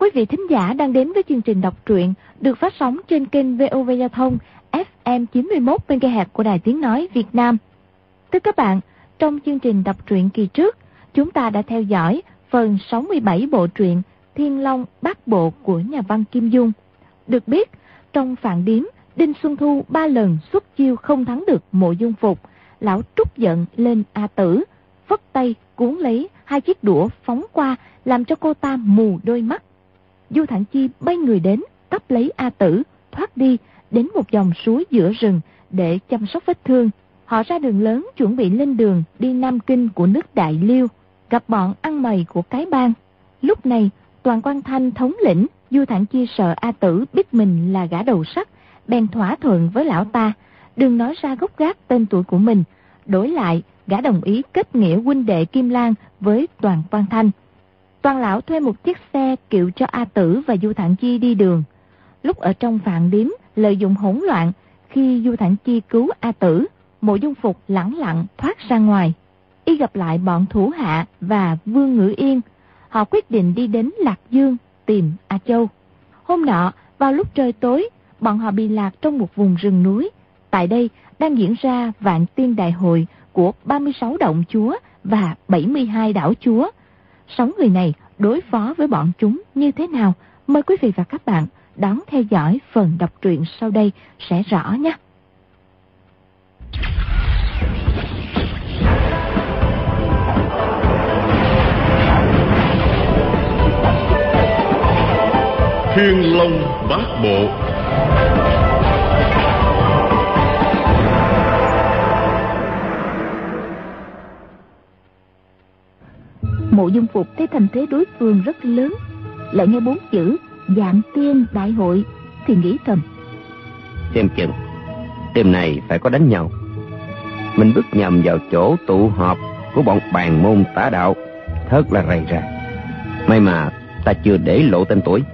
quý vị thính giả đang đến với chương trình đọc truyện được phát sóng trên kênh VOV Giao thông FM 91 MHz của Đài Tiếng Nói Việt Nam. Thưa các bạn, trong chương trình đọc truyện kỳ trước, chúng ta đã theo dõi phần 67 bộ truyện Thiên Long Bát Bộ của nhà văn Kim Dung. Được biết, trong Phạn Điếm, Đinh Xuân Thu 3 lần xuất chiêu không thắng được Mộ Dung Phục. Lão trút giận lên A Tử, phất tay cuốn lấy 2 chiếc đũa phóng qua, làm cho cô ta mù đôi mắt. Du Thản Chi bay người đến, cắp lấy A Tử, thoát đi đến một dòng suối giữa rừng để chăm sóc vết thương. Họ ra đường lớn chuẩn bị lên đường đi Nam Kinh của nước Đại Liêu, gặp bọn ăn mày của cái bang. Lúc này, Toàn Quan Thanh thống lĩnh, Du Thản Chi sợ A Tử biết mình là gã đầu sắt, bèn thỏa thuận với lão ta, đừng nói ra gốc gác tên tuổi của mình. Đổi lại, gã đồng ý kết nghĩa huynh đệ Kim Lan với Toàn Quan Thanh. Toàn lão thuê một chiếc xe kiệu cho A Tử và Du Thản Chi đi đường. Lúc ở trong Phạn Điếm, lợi dụng hỗn loạn, khi Du Thản Chi cứu A Tử, Mộ Dung Phục lẳng lặng thoát ra ngoài. Y gặp lại bọn thủ hạ và Vương Ngữ Yên. Họ quyết định đi đến Lạc Dương tìm A Châu. Hôm nọ, vào lúc trời tối, bọn họ bị lạc trong một vùng rừng núi. Tại đây đang diễn ra Vạn Tiên Đại Hội của 36 động chúa và 72 đảo chúa. 6 người này đối phó với bọn chúng như thế nào? Mời quý vị và các bạn đón theo dõi phần đọc truyện sau đây sẽ rõ nhé. Thiên Long Bát Bộ. Mộ Dung Phục thấy thành thế đối phương rất lớn, lại nghe 4 chữ Vạn Tiên Đại Hội thì nghĩ thầm: xem chừng đêm này phải có đánh nhau. Mình bước nhầm vào chỗ tụ họp của bọn bàn môn tả đạo, thật là rầy rà. May mà ta chưa để lộ tên tuổi.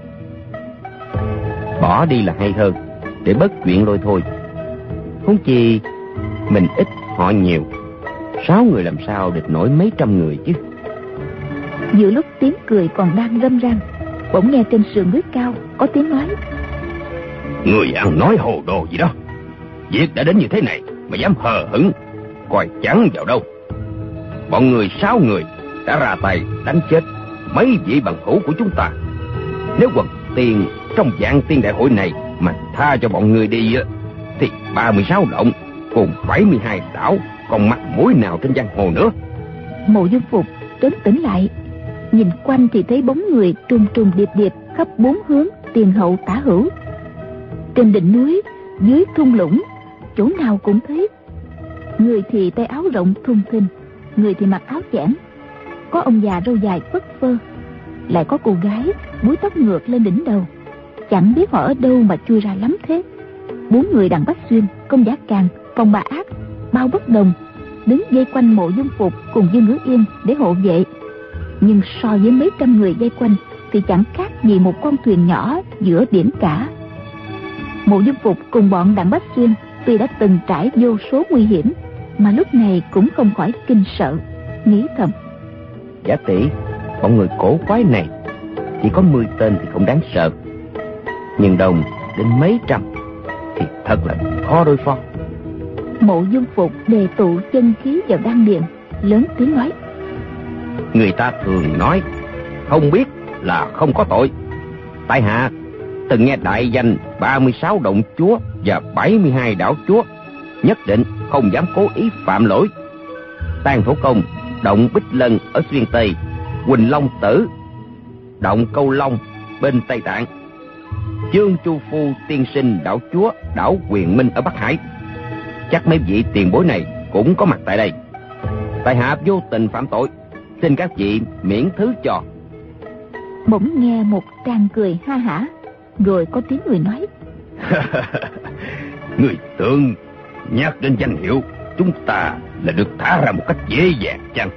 Bỏ đi là hay hơn, để bớt chuyện lôi thôi. Huống chi mình ít họ nhiều, 6 người làm sao địch nổi mấy trăm người chứ. Giữa lúc tiếng cười còn đang râm ran, bỗng nghe trên sườn núi cao có tiếng nói: người ăn nói hồ đồ gì đó. Việc đã đến như thế này mà dám hờ hững, coi chẳng vào đâu. Bọn người 6 người đã ra tay đánh chết mấy vị bằng hữu của chúng ta. Nếu quần tiền trong Vạn Tiên Đại Hội này mà tha cho bọn người đi thì 36 động cùng 72 đảo còn mặt mũi nào trên giang hồ nữa. Mộ Dung Phục trấn tĩnh lại, nhìn quanh thì thấy bóng người trùng trùng điệp điệp khắp 4 hướng, tiền hậu tả hữu. Trên đỉnh núi, dưới thung lũng, chỗ nào cũng thấy. Người thì tay áo rộng thùng thình, người thì mặc áo chẽn. Có ông già râu dài phất phơ, lại có cô gái búi tóc ngược lên đỉnh đầu. Chẳng biết họ ở đâu mà chui ra lắm thế. 4 người đặng Bách Xuyên, Công Giả Càn, Phong Bà Ác, Bao Bất Đồng đứng dây quanh Mộ Dung Phục cùng Dương Ngữ Yên để hộ vệ. Nhưng so với mấy trăm người dây quanh thì chẳng khác gì một con thuyền nhỏ giữa biển cả. Mộ Dung Phục cùng bọn đặng Bách Xuyên tuy đã từng trải vô số nguy hiểm, mà lúc này cũng không khỏi kinh sợ, nghĩ thầm: Giả tỷ bọn người cổ quái này chỉ có 10 tên thì không đáng sợ, nhưng đồng đến mấy trăm thì thật là khó đối phó. Mộ Dung Phục đề tụ chân khí vào đan điền, lớn tiếng nói: người ta thường nói không biết là không có tội. Tại hạ từng nghe đại danh 36 động chúa và 72 đảo chúa, nhất định không dám cố ý phạm lỗi. Tàn Thổ Công, động Bích Lân ở Xuyên Tây, Quỳnh Long Tử, động Câu Long bên Tây Tạng, Chương Chu Phu tiên sinh đảo chúa đảo Quyền Minh ở Bắc Hải. Chắc mấy vị tiền bối này cũng có mặt tại đây. Tại hạ vô tình phạm tội, xin các vị miễn thứ cho. Bỗng nghe một tràng cười ha hả, rồi có tiếng người nói: người tưởng nhắc đến danh hiệu chúng ta là được thả ra một cách dễ dàng chăng?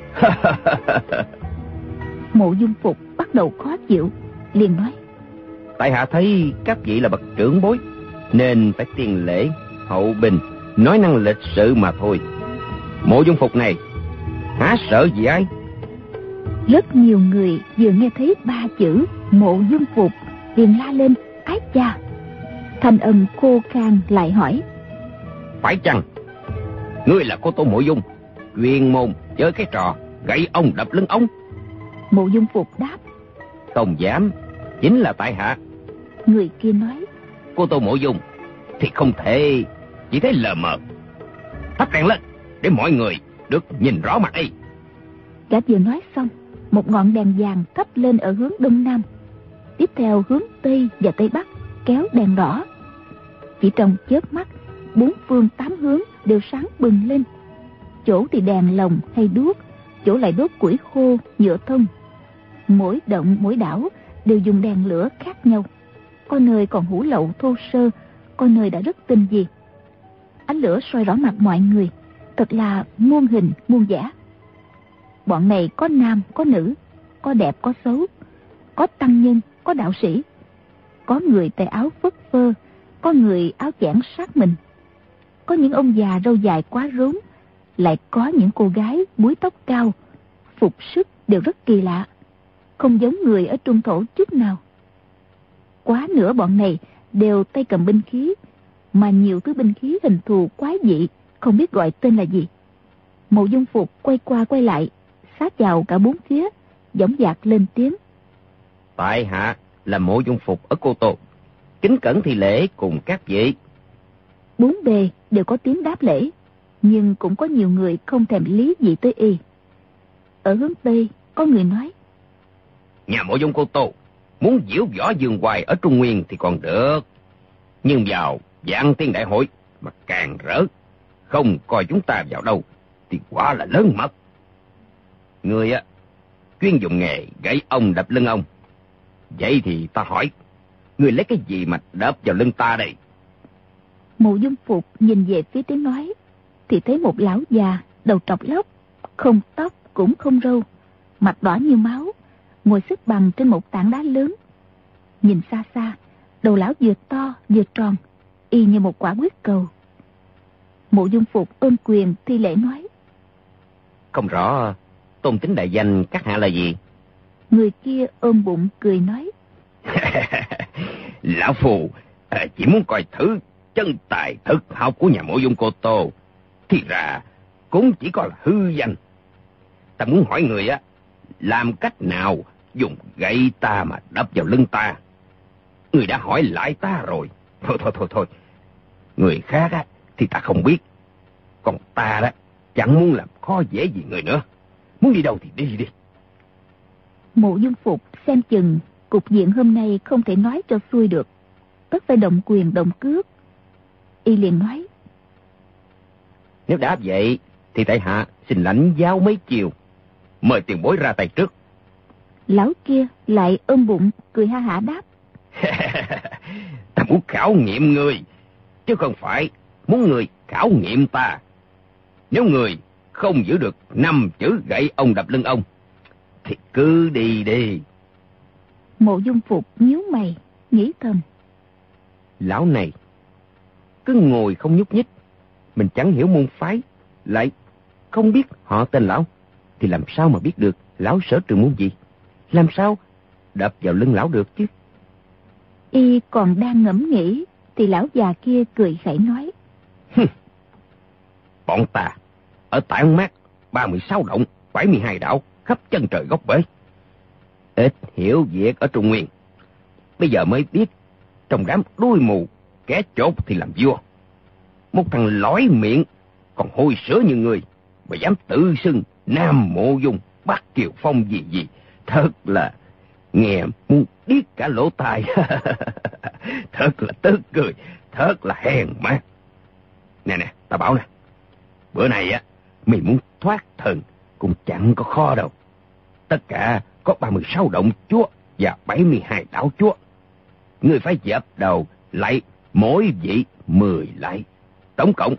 Mộ Dung Phục bắt đầu khó chịu, liền nói: tại hạ thấy các vị là bậc trưởng bối, nên phải tiền lễ hậu bình, nói năng lịch sự mà thôi. Mộ Dung Phục này há sợ gì ai? Rất nhiều người vừa nghe thấy 3 chữ Mộ Dung Phục liền la lên: ái cha! Thanh âm khô khan lại hỏi: phải chăng ngươi là cô Tô Mộ Dung, chuyên môn chơi cái trò gậy ông đập lưng ông? Mộ Dung Phục đáp: Không dám, chính là tại hạ. Người kia nói: Cô Tô Mộ Dung thì không thể chỉ thấy lờ mờ. Thắp đèn lên để mọi người được nhìn rõ mặt y. Gã vừa nói xong, một ngọn đèn vàng thắp lên ở hướng đông nam, tiếp theo hướng tây và tây bắc kéo đèn đỏ. Chỉ trong chớp mắt, 4 phương 8 hướng đều sáng bừng lên. Chỗ thì đèn lồng hay đuốc, chỗ lại đốt củi khô, nhựa thông. Mỗi động mỗi đảo đều dùng đèn lửa khác nhau. Có nơi còn hủ lậu thô sơ, có nơi đã rất tinh vi. Ánh lửa soi rõ mặt mọi người, thật là muôn hình muôn vẻ. Bọn này có nam có nữ, có đẹp có xấu, có tăng nhân có đạo sĩ, có người tay áo phất phơ, có người áo chẽn sát mình, có những ông già râu dài quá rốn, lại có những cô gái búi tóc cao, phục sức đều rất kỳ lạ, không giống người ở trung thổ chút nào. Quá nửa bọn này đều tay cầm binh khí, mà nhiều thứ binh khí hình thù quái dị, không biết gọi tên là gì. Mộ Dung Phục quay qua quay lại, sát vào cả 4 phía, dõng dạc lên tiếng: tại hạ là Mộ Dung Phục ở Cô Tô, kính cẩn thi lễ cùng các vị. 4 bề đều có tiếng đáp lễ, nhưng cũng có nhiều người không thèm lý gì tới y. Ở hướng tây có người nói: Nhà Mộ Dung Cô Tô muốn diễu võ dương hoài ở Trung Nguyên thì còn được, nhưng vào Vạn Tiên Đại Hội mà càng rỡ, không coi chúng ta vào đâu thì quả là lớn mật. Người á chuyên dùng nghề gãy ông đập lưng ông, vậy thì ta hỏi, người lấy cái gì mà đập vào lưng ta đây? Mộ Dung Phục nhìn về phía tiếng nói thì thấy một lão già đầu trọc lóc, không tóc cũng không râu, mặt đỏ như máu, ngồi xếp bằng trên một tảng đá lớn. Nhìn xa xa, đầu lão vừa to vừa tròn, y như một quả quyết cầu. Mộ Dung Phục ôm quyền thi lễ nói: Không rõ tôn tính đại danh các hạ là gì? Người kia ôm bụng cười nói: Lão phù chỉ muốn coi thử chân tài thực học của nhà Mộ Dung Cô Tô, thì ra cũng chỉ có là hư danh. Ta muốn hỏi người á, làm cách nào dùng gậy ta mà đập vào lưng ta? Người đã hỏi lại ta rồi. Thôi. Người khác á thì ta không biết, còn ta đó chẳng muốn làm khó dễ gì người nữa. Muốn đi đâu thì đi. Mộ Dung Phục xem chừng cục diện hôm nay không thể nói cho xuôi được, tất phải động quyền động cước. Y liền nói: Nếu đáp vậy thì tại hạ xin lãnh giáo mấy chiều, mời tiền bối ra tay trước. Lão kia lại ôm bụng cười ha hả đáp: Ta muốn khảo nghiệm người, chứ không phải muốn người khảo nghiệm ta. Nếu người không giữ được 5 chữ gậy ông đập lưng ông thì cứ đi đi. Mộ Dung Phục nhíu mày nghĩ thầm: Lão này cứ ngồi không nhúc nhích, mình chẳng hiểu môn phái, lại không biết họ tên lão, thì làm sao mà biết được lão sở trường môn gì? Làm sao đập vào lưng lão được chứ? Y còn đang ngẫm nghĩ thì lão già kia cười khẩy nói: Bọn ta ở tại mát 36 động 72 đảo khắp chân trời góc bể, ít hiểu việc ở Trung Nguyên, bây giờ mới biết trong đám đuôi mù kẻ chốt thì làm vua. Một thằng lói miệng còn hôi sữa như người mà dám tự xưng Nam Mộ Dung Bắc Kiều Phong gì, thật là nghe muốn điếc cả lỗ tai. Thật là tức cười, thật là hèn mát. Nè, ta bảo nè, bữa này á mày muốn thoát thần cũng chẳng có khó đâu. Tất cả có 36 động chúa và 72 đảo chúa. Ngươi phải dập đầu lại mỗi vị 10 lại, tổng cộng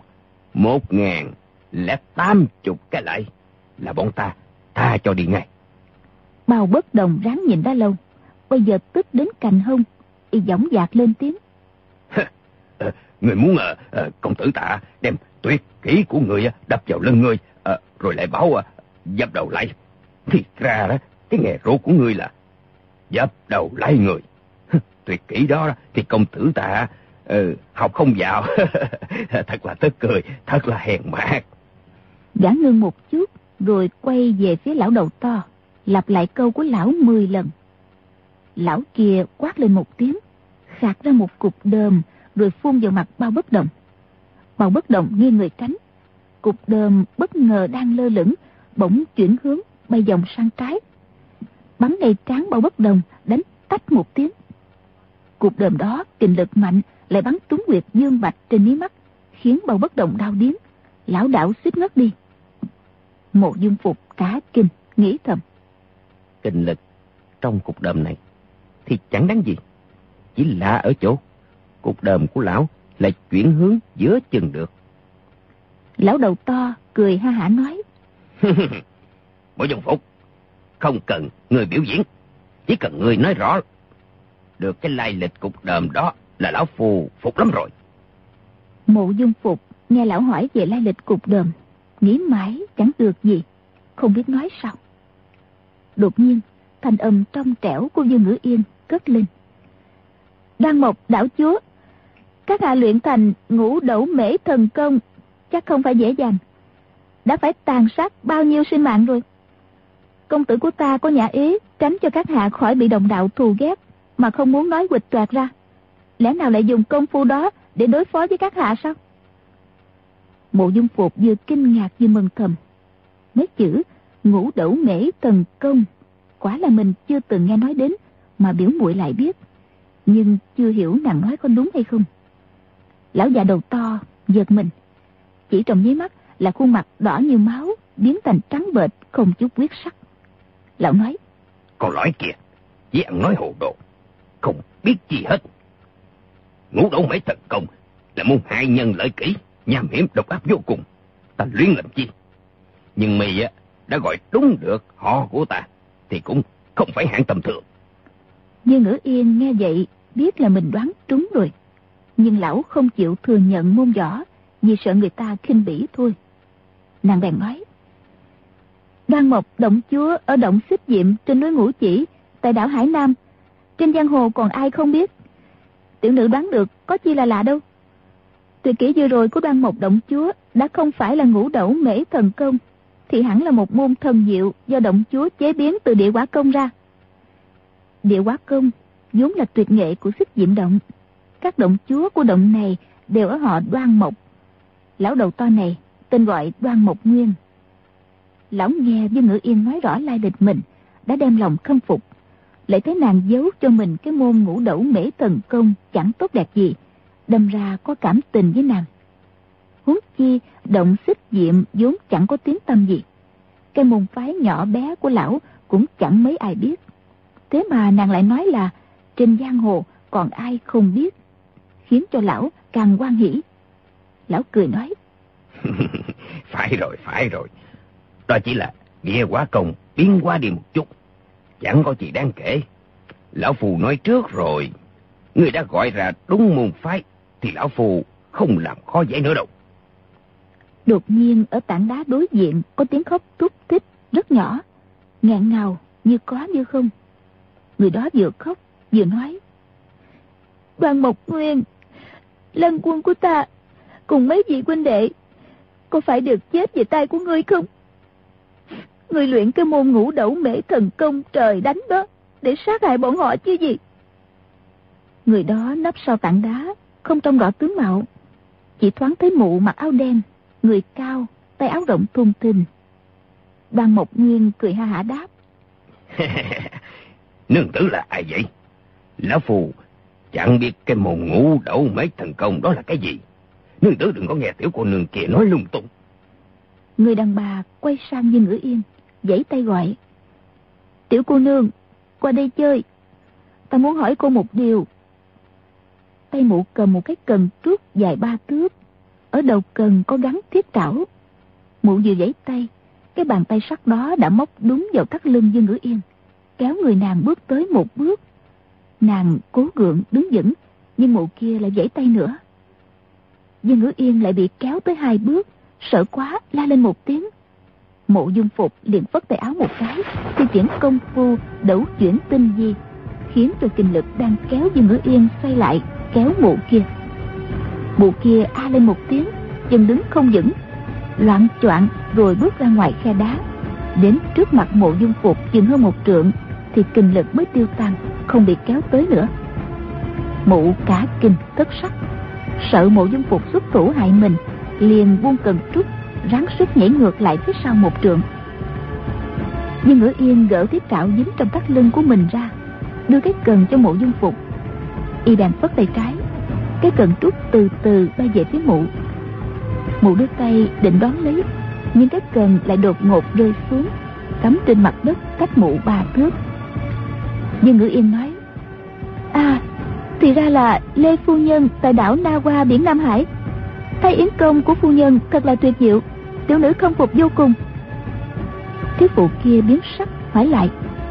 1080 cái lại là bọn ta tha cho đi ngay. Bao Bất Đồng ráng nhìn đã lâu, bây giờ tức đến cành hông, y dõng dạc lên tiếng: Người muốn công tử ta đem tuyệt kỹ của người đập vào lưng người, rồi lại bảo dập đầu lại, thì ra đó cái nghề rượu của ngươi là dập đầu lấy người. Tuyệt kỹ đó thì công tử ta học không vào. Thật là tức cười, thật là hèn mạt. Gã ngưng một chút rồi quay về phía lão đầu to, lặp lại câu của lão 10 lần. Lão kia quát lên một tiếng, khạc ra một cục đờm rồi phun vào mặt Bao Bất Đồng. Bao Bất Đồng nghiêng người tránh. Cục đờm bất ngờ đang lơ lửng, bỗng chuyển hướng bay vòng sang trái, bắn ngay trán Bao Bất Đồng, đánh tách một tiếng. Cục đờm đó kình lực mạnh, lại bắn trúng huyệt dương bạch trên mí mắt, khiến Bao Bất Đồng đau điếng, lão đảo suýt ngất đi. Mộ Dung Phục cả kinh, nghĩ thầm: Kình lực trong cục đờm này thì chẳng đáng gì, chỉ lạ ở chỗ cục đờm của lão lại chuyển hướng giữa chừng được. Lão đầu to cười ha hả nói: Mộ Dung Phục, không cần người biểu diễn, chỉ cần người nói rõ được cái lai lịch cục đờm đó là lão phù phục lắm rồi. Mộ Dung Phục nghe lão hỏi về lai lịch cục đờm, nghĩ mãi chẳng được gì, không biết nói sao. Đột nhiên thanh âm trong trẻo của Dương Ngữ Yên cất lên: Đoan Mộc đảo chúa, các hạ luyện thành Ngũ Đẩu Mễ thần công chắc không phải dễ dàng, đã phải tàn sát bao nhiêu sinh mạng rồi. Công tử của ta có nhã ý tránh cho các hạ khỏi bị đồng đạo thù ghét, mà không muốn nói huỵch toạc ra, lẽ nào lại dùng công phu đó để đối phó với các hạ sao? Mộ Dung Phục vừa kinh ngạc vừa mừng thầm. Mấy chữ Ngũ Đẩu Mễ thần công quả là mình chưa từng nghe nói đến, mà biểu muội lại biết, nhưng chưa hiểu nàng nói có đúng hay không. Lão già đầu to giật mình, chỉ trong nháy mắt là khuôn mặt đỏ như máu biến thành trắng bệch, không chút huyết sắc. Lão nói: Con lõi kìa, chỉ ăn nói hồ đồ, không biết gì hết. Ngũ Đẩu Mễ thần công là môn hại nhân lợi kỹ, nham hiểm độc ác vô cùng, ta luyện làm chi? Nhưng mày đã gọi đúng được họ của ta thì cũng không phải hạng tầm thường. Dương Ngữ Yên nghe vậy biết là mình đoán trúng rồi, nhưng lão không chịu thừa nhận môn võ vì sợ người ta khinh bỉ thôi. Nàng bèn nói: Đoan Mộc động chúa ở động Xích Diệm trên núi Ngũ Chỉ, tại đảo Hải Nam, trên giang hồ còn ai không biết. Tiểu nữ đoán được, có chi là lạ đâu. Tuyệt kỹ vừa rồi của Đoan Mộc động chúa đã không phải là Ngũ Đẩu Mễ thần công, thì hẳn là một môn thần diệu do động chúa chế biến từ địa hỏa công ra. Địa hỏa công vốn là tuyệt nghệ của Xích Diệm động. Các động chúa của động này đều ở họ Đoan Mộc. Lão đầu to này tên gọi Đoan Mộc Nguyên. Lão nghe Dương Ngữ Yên nói rõ lai lịch mình, đã đem lòng khâm phục, lại thấy nàng giấu cho mình cái môn Ngũ Đẩu Mễ thần công chẳng tốt đẹp gì, đâm ra có cảm tình với nàng. Huống chi động Xích Diệm vốn chẳng có tiếng tăm gì, cái môn phái nhỏ bé của lão cũng chẳng mấy ai biết. Thế mà nàng lại nói là trên giang hồ còn ai không biết, khiến cho lão càng hoan hỉ. Lão cười nói: Phải rồi, đó chỉ là địa hỏa công biến hóa đi một chút, chẳng có gì đáng kể. Lão phù nói trước rồi, người đã gọi ra đúng môn phái thì lão phù không làm khó dễ nữa đâu. Đột nhiên ở tảng đá đối diện có tiếng khóc thút thít rất nhỏ, nghẹn ngào như có như không. Người đó vừa khóc vừa nói: Đoan Mộc Nguyên, Lân quân của ta cùng mấy vị huynh đệ có phải được chết về tay của ngươi không? Ngươi luyện cái môn Ngũ Đẩu Mễ thần công trời đánh đó để sát hại bọn họ chứ gì. Người đó nấp sau tảng đá, không trông rõ tướng mạo, chỉ thoáng thấy mụ mặc áo đen, người cao, tay áo rộng thùng thình. Đoan Mộc Nguyên cười ha hả đáp: Nương tử là ai vậy? Lão phù chẳng biết cái môn Ngũ Đẩu Mễ thần công đó là cái gì. Nương tử đừng có nghe tiểu cô nương kia nói lung tung. Người đàn bà quay sang Dương Ngữ Yên, giãy tay gọi: Tiểu cô nương, qua đây chơi, ta muốn hỏi cô một điều. Tay mụ cầm một cái cần trúc dài 3 thước, ở đầu cần có gắn thiết trảo. Mụ vừa giãy tay, cái bàn tay sắt đó đã móc đúng vào thắt lưng Dương Ngữ Yên, kéo người nàng bước tới một bước. Nàng cố gượng đứng vững, nhưng mụ kia lại giãy tay nữa. Dương Ngữ Yên lại bị kéo tới 2 bước, sợ quá la lên một tiếng. Mộ Dung Phục liền phất tay áo một cái, thi triển công phu đấu chuyển tinh di, khiến cho kinh lực đang kéo Dương Ngữ Yên xoay lại kéo mụ kia. Mụ kia a lên một tiếng, chân đứng không vững, loạng choạng rồi bước ra ngoài khe đá. Đến trước mặt Mộ Dung Phục chừng hơn 1 trượng thì kinh lực mới tiêu tan, không bị kéo tới nữa. Mụ cả kinh thất sắc, sợ Mộ Dung Phục xuất thủ hại mình, liền buông cần trúc, ráng sức nhảy ngược lại phía sau 1 trượng. Dương Ngữ Yên gỡ thiết trảo dính trong thắt lưng của mình ra, đưa cái cần cho Mộ Dung Phục. Y đàn phất tay trái, cái cần trúc từ từ bay về phía mụ. Mụ đưa tay định đón lấy, nhưng cái cần lại đột ngột rơi xuống, cắm trên mặt đất cách mụ 3 thước. Dương Ngữ Yên nói: À, thì ra là Lê phu nhân tại đảo Na Hoa biển Nam Hải. Thay yến công của phu nhân thật là tuyệt diệu, tiểu nữ khâm phục vô cùng. Thiếu phụ kia biến sắc hỏi lại: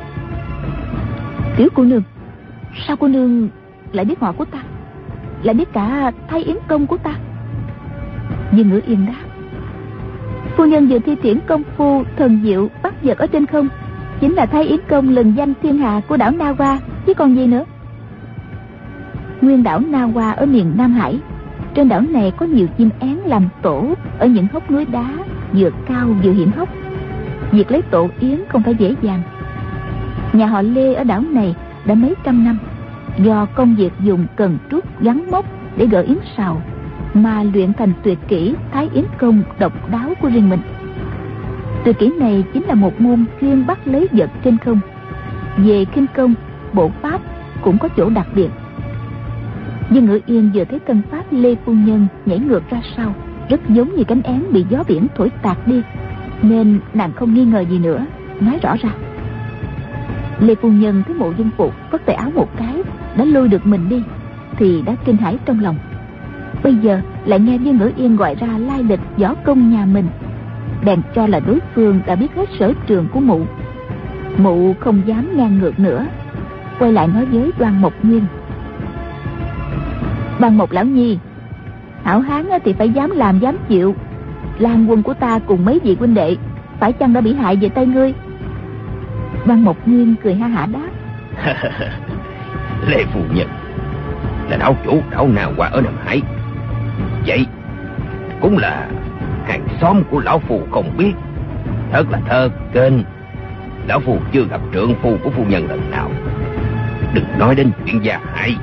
Tiểu cô nương, sao cô nương lại biết họ của ta, lại biết cả thay yến công của ta? Dương Ngữ Yên đáp: Phu nhân vừa thi triển công phu thần diệu bắt vật ở trên không, chính là thay yến công lừng danh thiên hạ của đảo Na Hoa, chứ còn gì nữa. Nguyên đảo Na Hoa ở miền Nam Hải, trên đảo này có nhiều chim én làm tổ ở những hốc núi đá vừa cao vừa hiểm hóc. Việc lấy tổ yến không phải dễ dàng. Nhà họ Lê ở đảo này đã mấy trăm năm, do công việc dùng cần trúc gắn móc để gỡ yến sào mà luyện thành tuyệt kỹ thái yến công độc đáo của riêng mình. Tuyệt kỹ này chính là một môn chuyên bắt lấy vật trên không. Về khinh công, bộ pháp cũng có chỗ đặc biệt. Dương Ngữ Yên vừa thấy thân pháp Lê phu nhân nhảy ngược ra sau, rất giống như cánh én bị gió biển thổi tạt đi, nên nàng không nghi ngờ gì nữa, nói rõ ra. Lê phu nhân thấy Mộ Dung Phục phất tay áo một cái đã lôi được mình đi, thì đã kinh hãi trong lòng. Bây giờ lại nghe Dương Ngữ Yên gọi ra lai lịch võ công nhà mình, bèn cho là đối phương đã biết hết sở trường của mụ. Mụ không dám ngang ngược nữa, quay lại nói với Đoan Mộc Nguyên: Đoan Mộc lão nhi, hảo hán thì phải dám làm dám chịu. Lan quân của ta cùng mấy vị huynh đệ phải chăng đã bị hại về tay ngươi? Đoan Mộc Nguyên cười ha hả đáp: Lê phu nhân là đảo chủ đảo Na Hoa ở Nam Hải, vậy cũng là hàng xóm của lão phu không biết, thật là thơ kênh. Lão phu chưa gặp trượng phu của phu nhân lần nào, đừng nói đến chuyện gia hại.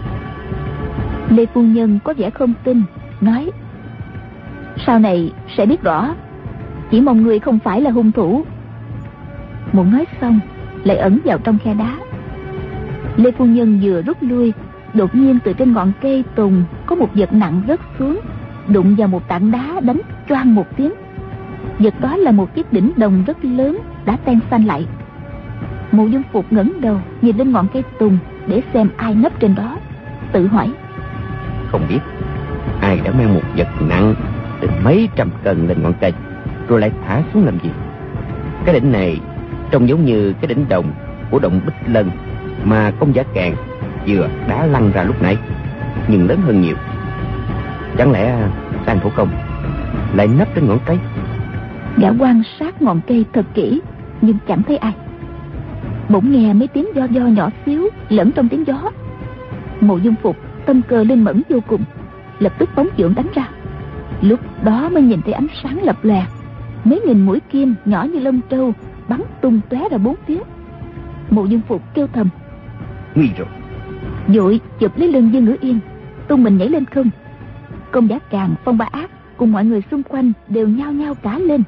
Lê phu nhân có vẻ không tin, nói: Sau này sẽ biết rõ, chỉ mong người không phải là hung thủ. Mụ nói xong lại ẩn vào trong khe đá. Lê phu nhân vừa rút lui, đột nhiên từ trên ngọn cây tùng có một vật nặng rớt xuống, đụng vào một tảng đá đánh choang một tiếng. Vật đó là một chiếc đỉnh đồng rất lớn đã tan xanh lại. Mộ Dung Phục ngẩng đầu nhìn lên ngọn cây tùng để xem ai nấp trên đó, tự hỏi: Không biết ai đã mang một vật nặng từ mấy trăm cân lên ngọn cây, rồi lại thả xuống làm gì? Cái đỉnh này trông giống như cái đỉnh đồng của động Bích Lân mà công giả Càn vừa đá lăn ra lúc nãy, nhưng lớn hơn nhiều. Chẳng lẽ Sang Thủ Công lại nấp trên ngọn cây? Gã quan sát ngọn cây thật kỹ nhưng chẳng thấy ai. Bỗng nghe mấy tiếng do nhỏ xíu lẫn trong tiếng gió. Mộ Dung Phục tâm cơ linh mẫn vô cùng, lập tức phóng chưởng đánh ra. Lúc đó mới nhìn thấy ánh sáng lập lòe, mấy nghìn mũi kim nhỏ như lông trâu bắn tung tóe ra bốn phía. Mộ Dung Phục kêu thầm: Nguy rồi! Vội chụp lấy lưng Dương Ngữ Yên, tung mình nhảy lên không. Công giả Càn, Phong Ba Ác cùng mọi người xung quanh đều nhao nhao cả lên.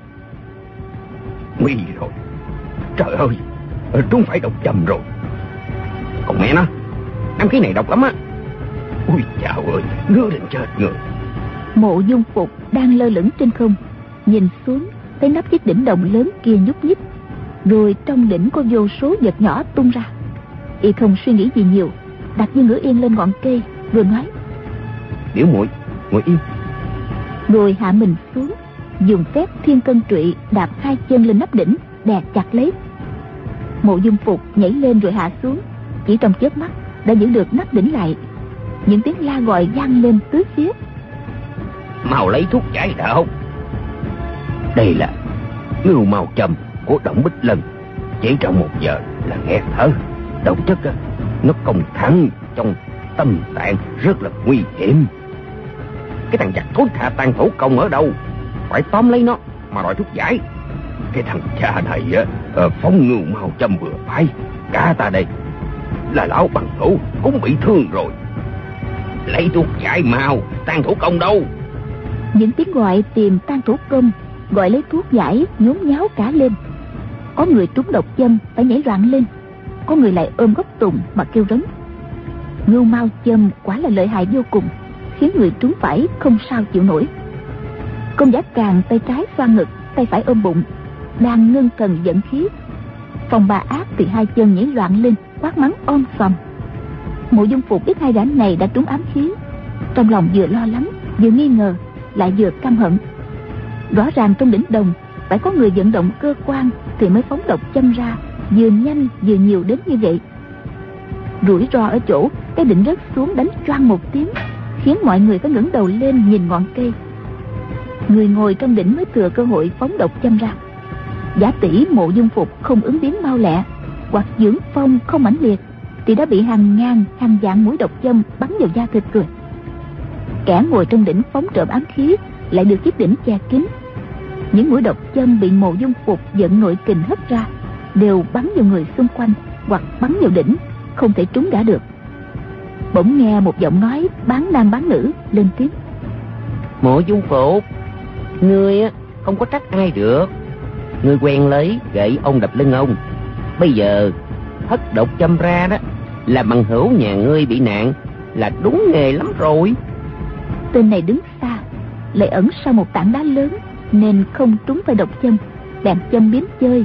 Nguy rồi! Trời ơi, trúng phải độc trầm rồi. Còn mẹ nó, ám khí này độc lắm á. Ui chào ơi, ngứa đến chết người. Mộ Dung Phục đang lơ lửng trên không, nhìn xuống thấy nắp chiếc đỉnh đồng lớn kia nhúc nhích, rồi trong đỉnh có vô số vật nhỏ tung ra. Y không suy nghĩ gì nhiều, đặt Dương Ngữ Yên lên ngọn cây rồi nói: Biểu muội, ngồi yên. Rồi hạ mình xuống, dùng phép thiên cân trụy đạp hai chân lên nắp đỉnh, đè chặt lấy. Mộ Dung Phục nhảy lên rồi hạ xuống, chỉ trong chớp mắt đã giữ được nắp đỉnh lại. Những tiếng la gọi vang lên tứ phía: Mau lấy thuốc giải độc. Đây là ngưu mao châm của Đổng Bích Lân chỉ trong 1 giờ là nghẹt thở. Độc chất á, nó công thẳng trong tâm tạng, rất là nguy hiểm. Cái thằng giặc thối tha Tang Thủ Công ở đâu? Phải tóm lấy nó mà đòi thuốc giải. Cái thằng cha này á, phóng ngưu mao châm vừa phải, cả ta đây là lão bằng hữu cũng bị thương rồi. Lấy thuốc giải mau, Tang Thủ Công đâu? Những tiếng gọi tìm Tang Thủ Công, gọi lấy thuốc giải nhốn nháo cả lên. Có người trúng độc châm phải nhảy loạn lên, có người lại ôm gốc tùng mà kêu rống. Ngưu mao châm quả là lợi hại vô cùng, khiến người trúng phải không sao chịu nổi. Công Giả Càng tay trái xoa ngực, tay phải ôm bụng, đang ngưng thần dẫn khí. Phong Ba Ác thì 2 chân nhảy loạn lên, quát mắng om sòm. Mộ Dung Phục biết hai gã này đã trúng ám khí, trong lòng vừa lo lắng, vừa nghi ngờ, lại vừa căm hận. Rõ ràng trong đỉnh đồng phải có người vận động cơ quan thì mới phóng độc châm ra, vừa nhanh vừa nhiều đến như vậy. Rủi ro ở chỗ cái đỉnh rớt xuống đánh choang một tiếng, khiến mọi người phải ngẩng đầu lên nhìn ngọn cây. Người ngồi trong đỉnh mới thừa cơ hội phóng độc châm ra. Giả tỷ Mộ Dung Phục không ứng biến mau lẹ, hoặc dưỡng phong không mãnh liệt, thì đã bị hàng ngàn hàng vạn mũi độc châm bắn vào da thịt rồi. Kẻ ngồi trong đỉnh phóng trộm ám khí lại được chiếc đỉnh che kín. Những mũi độc châm bị Mộ Dung Phục vận nội kình hất ra đều bắn vào người xung quanh hoặc bắn vào đỉnh, không thể trúng gã được. Bỗng nghe một giọng nói bán nam bán nữ lên tiếng: Mộ Dung Phục, ngươi không có trách ai được. Ngươi quen lấy gậy ông đập lưng ông, bây giờ hất độc châm ra đó, làm bằng hữu nhà ngươi bị nạn là đúng nghề lắm rồi. Tên này đứng xa, lại ẩn sau một tảng đá lớn nên không trúng phải độc châm, bèn châm biếm chơi.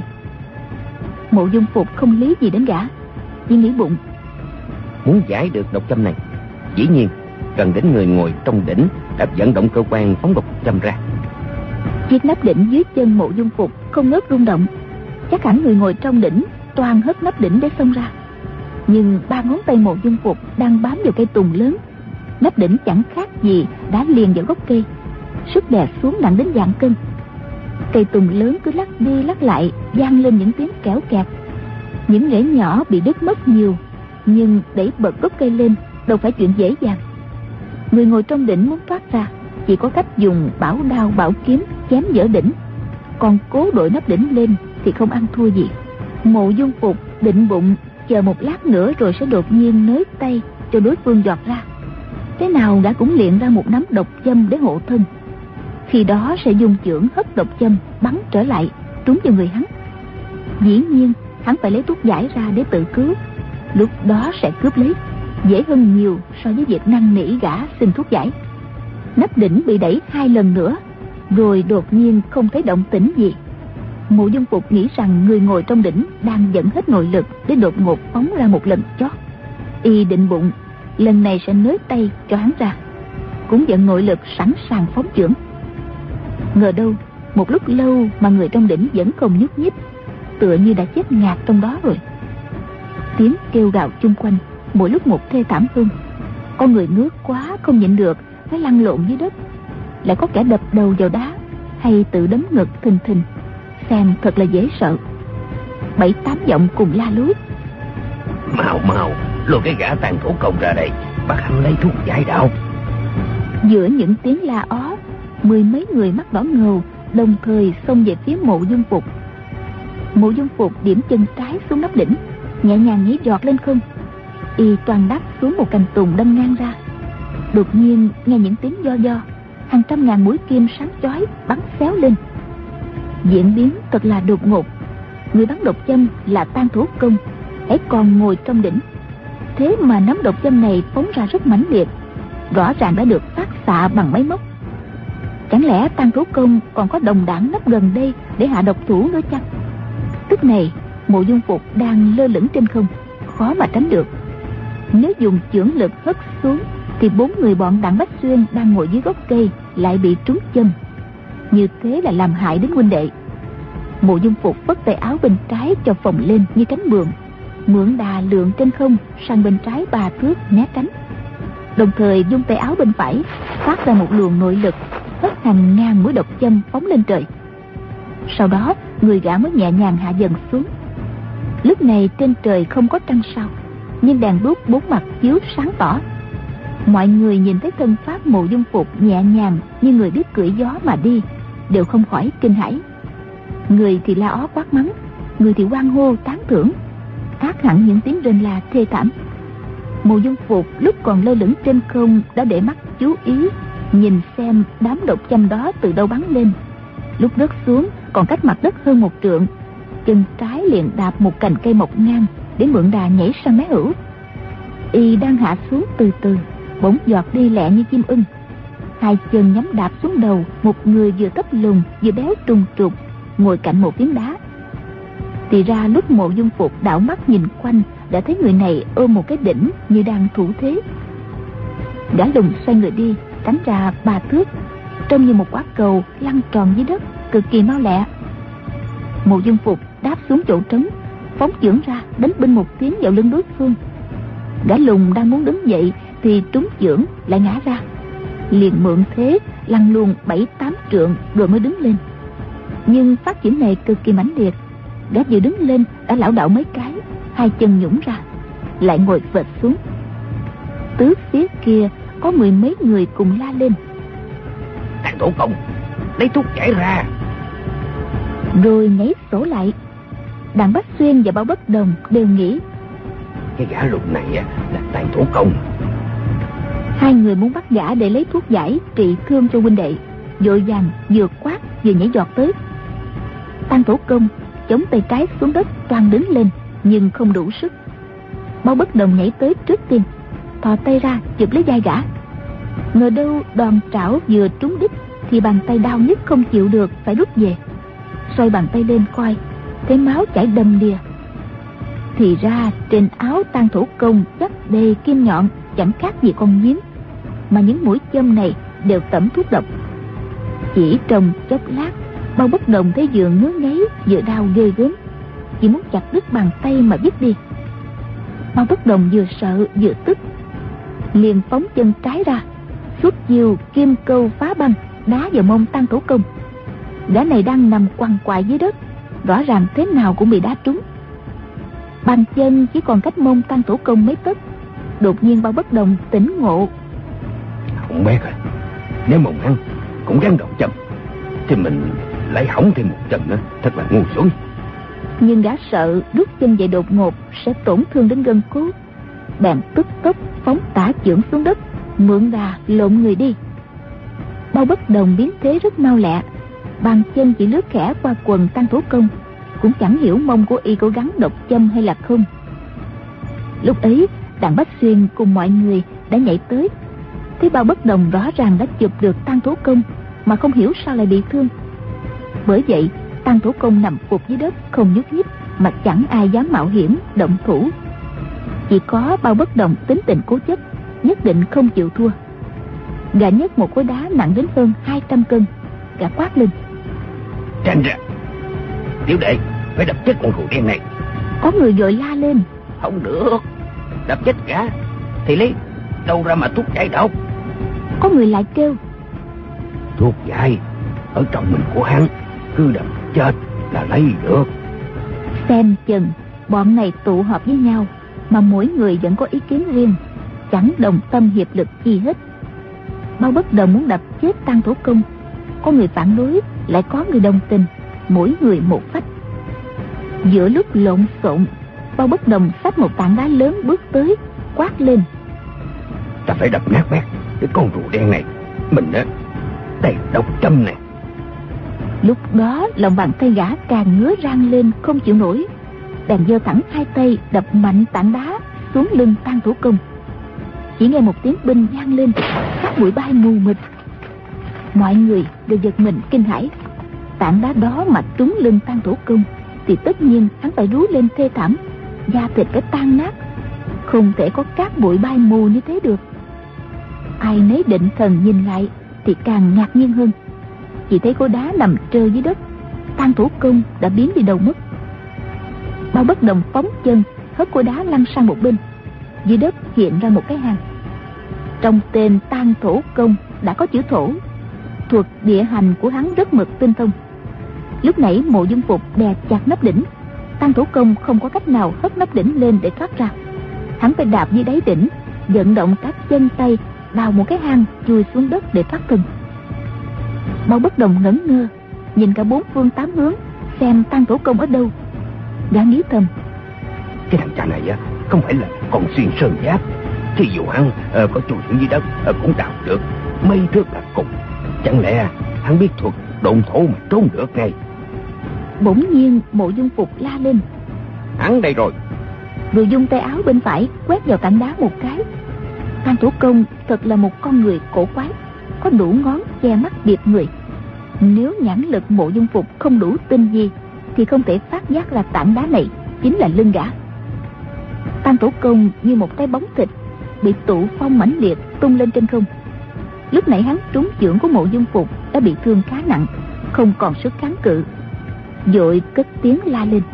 Mộ Dung Phục không lý gì đến gã, chỉ nghĩ bụng: muốn giải được độc châm này, dĩ nhiên cần đến người ngồi trong đỉnh đã vận động cơ quan phóng độc châm ra. Chiếc nắp đỉnh dưới chân Mộ Dung Phục không ngớt rung động, chắc hẳn người ngồi trong đỉnh toan hất nắp đỉnh để xông ra. Nhưng 3 ngón tay Mộ Dung Phục đang bám vào cây tùng lớn, nắp đỉnh chẳng khác gì đã liền vào gốc cây, sức đè xuống nặng đến vạn cân. Cây tùng lớn cứ lắc đi lắc lại, vang lên những tiếng kéo kẹt. Những rễ nhỏ bị đứt mất nhiều, nhưng đẩy bật gốc cây lên đâu phải chuyện dễ dàng. Người ngồi trong đỉnh muốn thoát ra chỉ có cách dùng bảo đao bảo kiếm chém vỡ đỉnh, còn cố đội nắp đỉnh lên thì không ăn thua gì. Mộ Dung Phục định bụng chờ một lát nữa rồi sẽ đột nhiên nới tay cho đối phương giọt ra. Thế nào đã cũng luyện ra một nắm độc châm để hộ thân, khi đó sẽ dùng chưởng hất độc châm bắn trở lại trúng vào người hắn. Dĩ nhiên hắn phải lấy thuốc giải ra để tự cứu, lúc đó sẽ cướp lấy, dễ hơn nhiều so với việc năn nỉ gã xin thuốc giải. Nắp đỉnh bị đẩy 2 lần nữa rồi đột nhiên không thấy động tĩnh gì. Mộ Dung Phục nghĩ rằng người ngồi trong đỉnh đang dẫn hết nội lực để đột ngột phóng ra một lần chót. Y định bụng lần này sẽ nới tay cho hắn ra, cũng vận nội lực sẵn sàng phóng chưởng. Ngờ đâu một lúc lâu mà người trong đỉnh vẫn không nhúc nhích, tựa như đã chết ngạt trong đó rồi. Tiếng kêu gào chung quanh mỗi lúc một thê thảm hơn. Con người ngước quá không nhịn được phải lăn lộn dưới đất, lại có kẻ đập đầu vào đá hay tự đấm ngực thình thình, xem thật là dễ sợ. 7-8 giọng cùng la lối: Mau mau lôi cái gã Tàn Thủ Công ra đây, bắt hắn lấy thuốc giải độc. Giữa những tiếng la ó, 10 mấy người mắt đỏ ngầu đồng thời xông về phía Mộ Dung Phục. Mộ Dung Phục điểm chân trái xuống nắp đỉnh, nhẹ nhàng nhảy giọt lên không. Y toàn đáp xuống một cành tùng đâm ngang ra. Đột nhiên nghe những tiếng do do, hàng trăm ngàn mũi kim sáng chói bắn xéo lên. Diễn biến thật là đột ngột. Người bắn độc châm là Tang Thủ Công, hãy còn ngồi trong đỉnh, thế mà nắm độc châm này phóng ra rất mãnh liệt, rõ ràng đã được phát xạ bằng máy móc. Chẳng lẽ Tang Thủ Công còn có đồng đảng nấp gần đây để hạ độc thủ nữa chăng? Tức này Mộ Dung Phục đang lơ lửng trên không, khó mà tránh được. Nếu dùng chưởng lực hất xuống thì 4 người bọn Đặng Bách Xuyên đang ngồi dưới gốc cây lại bị trúng châm, như thế là làm hại đến huynh đệ. Mộ Dung Phục vất tay áo bên trái cho phồng lên như cánh bướm, mượn đà lượn trên không sang bên trái 3 thước né tránh, đồng thời dung tay áo bên phải phát ra một luồng nội lực hất hàng ngàn mũi độc châm phóng lên trời. Sau đó người gã mới nhẹ nhàng hạ dần xuống. Lúc này trên trời không có trăng sao, nhưng đèn đuốc bốn mặt chiếu sáng tỏ. Mọi người nhìn thấy thân pháp Mộ Dung Phục nhẹ nhàng như người biết cưỡi gió mà đi, đều không khỏi kinh hãi. Người thì la ó quát mắng, người thì hoan hô tán thưởng, ác hẳn những tiếng rên la thê thảm. Mộ Dung Phục lúc còn lơ lửng trên không đã để mắt chú ý, nhìn xem đám độc châm đó từ đâu bắn lên. Lúc rớt xuống còn cách mặt đất hơn 1 trượng, chân trái liền đạp một cành cây mọc ngang để mượn đà nhảy sang mé hữu. Y đang hạ xuống từ từ, bỗng giọt đi lẹ như chim ưng. 2 chân nhắm đạp xuống đầu một người vừa thấp lùn vừa béo trùng trục ngồi cạnh một phiến đá. Thì ra lúc Mộ Dung Phục đảo mắt nhìn quanh đã thấy người này ôm một cái đỉnh như đang thủ thế. Gã lùn xoay người đi, tránh ra 3 thước, trông như một quả cầu lăn tròn dưới đất, cực kỳ mau lẹ. Mộ Dung Phục đáp xuống chỗ trống, phóng chưởng ra đánh binh một tiếng vào lưng đối phương. Gã lùn đang muốn đứng dậy thì trúng chưởng lại ngã ra, liền mượn thế lăn luôn 7-8 trượng rồi mới đứng lên. Nhưng phát chưởng này cực kỳ mãnh liệt, gã vừa đứng lên đã lảo đảo mấy cái, 2 chân nhũn ra, lại ngồi phệt xuống. Tứ phía kia có 10 mấy người cùng la lên: Thằng Tổ Công, lấy thuốc giải ra! Rồi nhảy sổ lại. Đặng Bách Xuyên và Bảo Bất Đồng đều nghĩ cái gã lùn này là Tàn Tổ Công. 2 người muốn bắt gã để lấy thuốc giải trị thương cho huynh đệ, vội vàng vừa quát vừa nhảy giọt tới. Tàn Tổ Công chống tay trái xuống đất toan đứng lên nhưng không đủ sức. Bảo Bất Đồng nhảy tới trước tiên, thò tay ra chụp lấy vai gã. Ngờ đâu đòn trảo vừa trúng đích thì bàn tay đau nhức không chịu được phải rút về. Xoay bàn tay lên coi, thấy máu chảy đầm đìa. Thì ra trên áo Tàn Tổ Công chắc đầy kim nhọn, chẳng khác gì con nhím, mà những mũi châm này đều tẩm thuốc độc. Chỉ trong chốc lát, Bảo Bất Đồng thấy vừa ngứa ngáy vừa đau ghê gớm, chỉ muốn chặt đứt bàn tay mà vứt đi. Bảo Bất Đồng vừa sợ vừa tức, liền phóng chân trái ra, xuất chiêu kim câu phá băng đá vào mông Tàn Tổ Công. Gã này đang nằm quằn quại dưới đất, rõ ràng thế nào cũng bị đá trúng. Bàn chân chỉ còn cách mông Tàn Tổ Công mấy tấc. Đột nhiên Bảo Bất Đồng tỉnh ngộ. Không biết rồi, nếu mộng hắn cũng gắn đầu châm thì mình lại hỏng thêm một chân nữa, thật là ngu xuẩn. Nhưng gã sợ rút chân vậy đột ngột sẽ tổn thương đến gân cốt, bèn tức tốc phóng tả chưởng xuống đất, mượn đà lộn người đi. Bảo Bất Đồng biến thế rất mau lẹ, bàn chân chỉ lướt khẽ qua quần Tàn Tổ Công, cũng chẳng hiểu mông của y có gắn độc châm hay là không. Lúc ấy Đặng Bách Xuyên cùng mọi người đã nhảy tới, thấy Bảo Bất Đồng rõ ràng đã chụp được Tàn Tổ Công mà không hiểu sao lại bị thương. Bởi vậy Tàn Tổ Công nằm phục dưới đất không nhúc nhích, mà chẳng ai dám mạo hiểm động thủ. Chỉ có Bảo Bất Đồng tính tình cố chấp, nhất định không chịu thua. Gã nhấc một khối đá nặng đến hơn 200 cân, gã quát lên: Tránh ra! Tiểu đệ phải đập chết con rùa đen này. Có người vội la lên: Không được, đập chết gã thì lấy đâu ra mà thuốc giải độc? Có người lại kêu: Thuốc giải ở trong mình của hắn, cứ đập chết là lấy được. Xem chừng bọn này tụ họp với nhau mà mỗi người vẫn có ý kiến riêng, chẳng đồng tâm hiệp lực gì hết. Bảo Bất Đồng muốn đập chết Tàn Tổ Công, có người phản đối, lại có người đồng tình, mỗi người một phách. Giữa lúc lộn xộn, Bảo Bất Đồng xách một tảng đá lớn bước tới, quát lên: Ta phải đập nát bét cái con rùa đen này, mình á đầy độc châm này. Lúc đó lòng bàn tay gã càng ngứa rang lên không chịu nổi, bèn giơ thẳng 2 tay đập mạnh tảng đá xuống lưng Tàn Tổ Công. Chỉ nghe một tiếng binh vang lên, các bụi bay mù mịt. Mọi người đều giật mình kinh hãi. Tảng đá đó mà trúng lưng Tàn Tổ Công thì tất nhiên hắn phải rú lên thê thảm, da thịt phải tan nát, không thể có cát bụi bay mù như thế được. Ai nấy định thần nhìn lại thì càng ngạc nhiên hơn. Chỉ thấy khối đá nằm trơ dưới đất, Tàn Tổ Công đã biến đi đâu mất. Bảo Bất Đồng phóng chân hất khối đá lăn sang một bên, dưới đất hiện ra một cái hang. Trong tên Tàn Thổ Công đã có chữ thổ, thuật địa hành của hắn rất mực tinh thông. Lúc nãy Mộ Dung Phục đè chặt nắp đỉnh, Tăng Thủ Công không có cách nào hất nắp đỉnh lên để thoát ra. Hắn phải đạp dưới đáy đỉnh, vận động các chân tay đào một cái hang chui xuống đất để thoát thân. Bao Bất Đồng ngẩn ngơ nhìn cả bốn phương tám hướng xem Tăng Thủ Công ở đâu. Gã nghĩ thầm, cái thằng cha này á không phải là con xuyên sơn giáp, thì dù hắn có chui xuống dưới đất cũng đào được mấy thước là cùng. Chẳng lẽ hắn biết thuật độn thổ mà trốn được ngay? Bỗng nhiên Mộ Dung Phục la lên, hắn đây rồi. rồi dung tay áo bên phải quét vào tảng đá một cái. Tăng Thủ Công thật là một con người cổ quái, có đủ ngón che mắt điệp người. Nếu nhãn lực Mộ Dung Phục không đủ tinh vi thì không thể phát giác là tảng đá này chính là lưng gã. Tăng Thủ Công như một cái bóng thịt bị tụ phong mãnh liệt tung lên trên không. Lúc nãy hắn trúng chưởng của Mộ Dung Phục đã bị thương khá nặng, không còn sức kháng cự, vội cất tiếng la lên,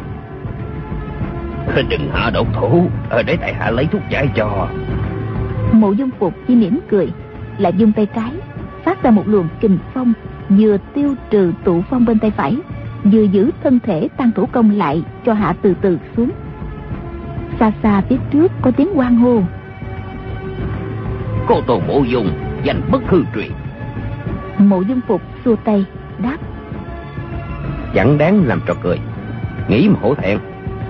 đừng hạ độc thủ, để tại hạ lấy thuốc giải cho. Mộ Dung Phục chỉ mỉm cười, lại vung tay trái phát ra một luồng kình phong, vừa tiêu trừ tụ phong bên tay phải, vừa giữ thân thể Tăng Thủ Công lại cho hạ từ từ xuống. Xa xa phía trước có tiếng hoan hô, Cô Tô Mộ Dung danh bất hư truyền. Mộ Dung Phục xua tay đáp, chẳng đáng làm trò cười, nghĩ mà hổ thẹn.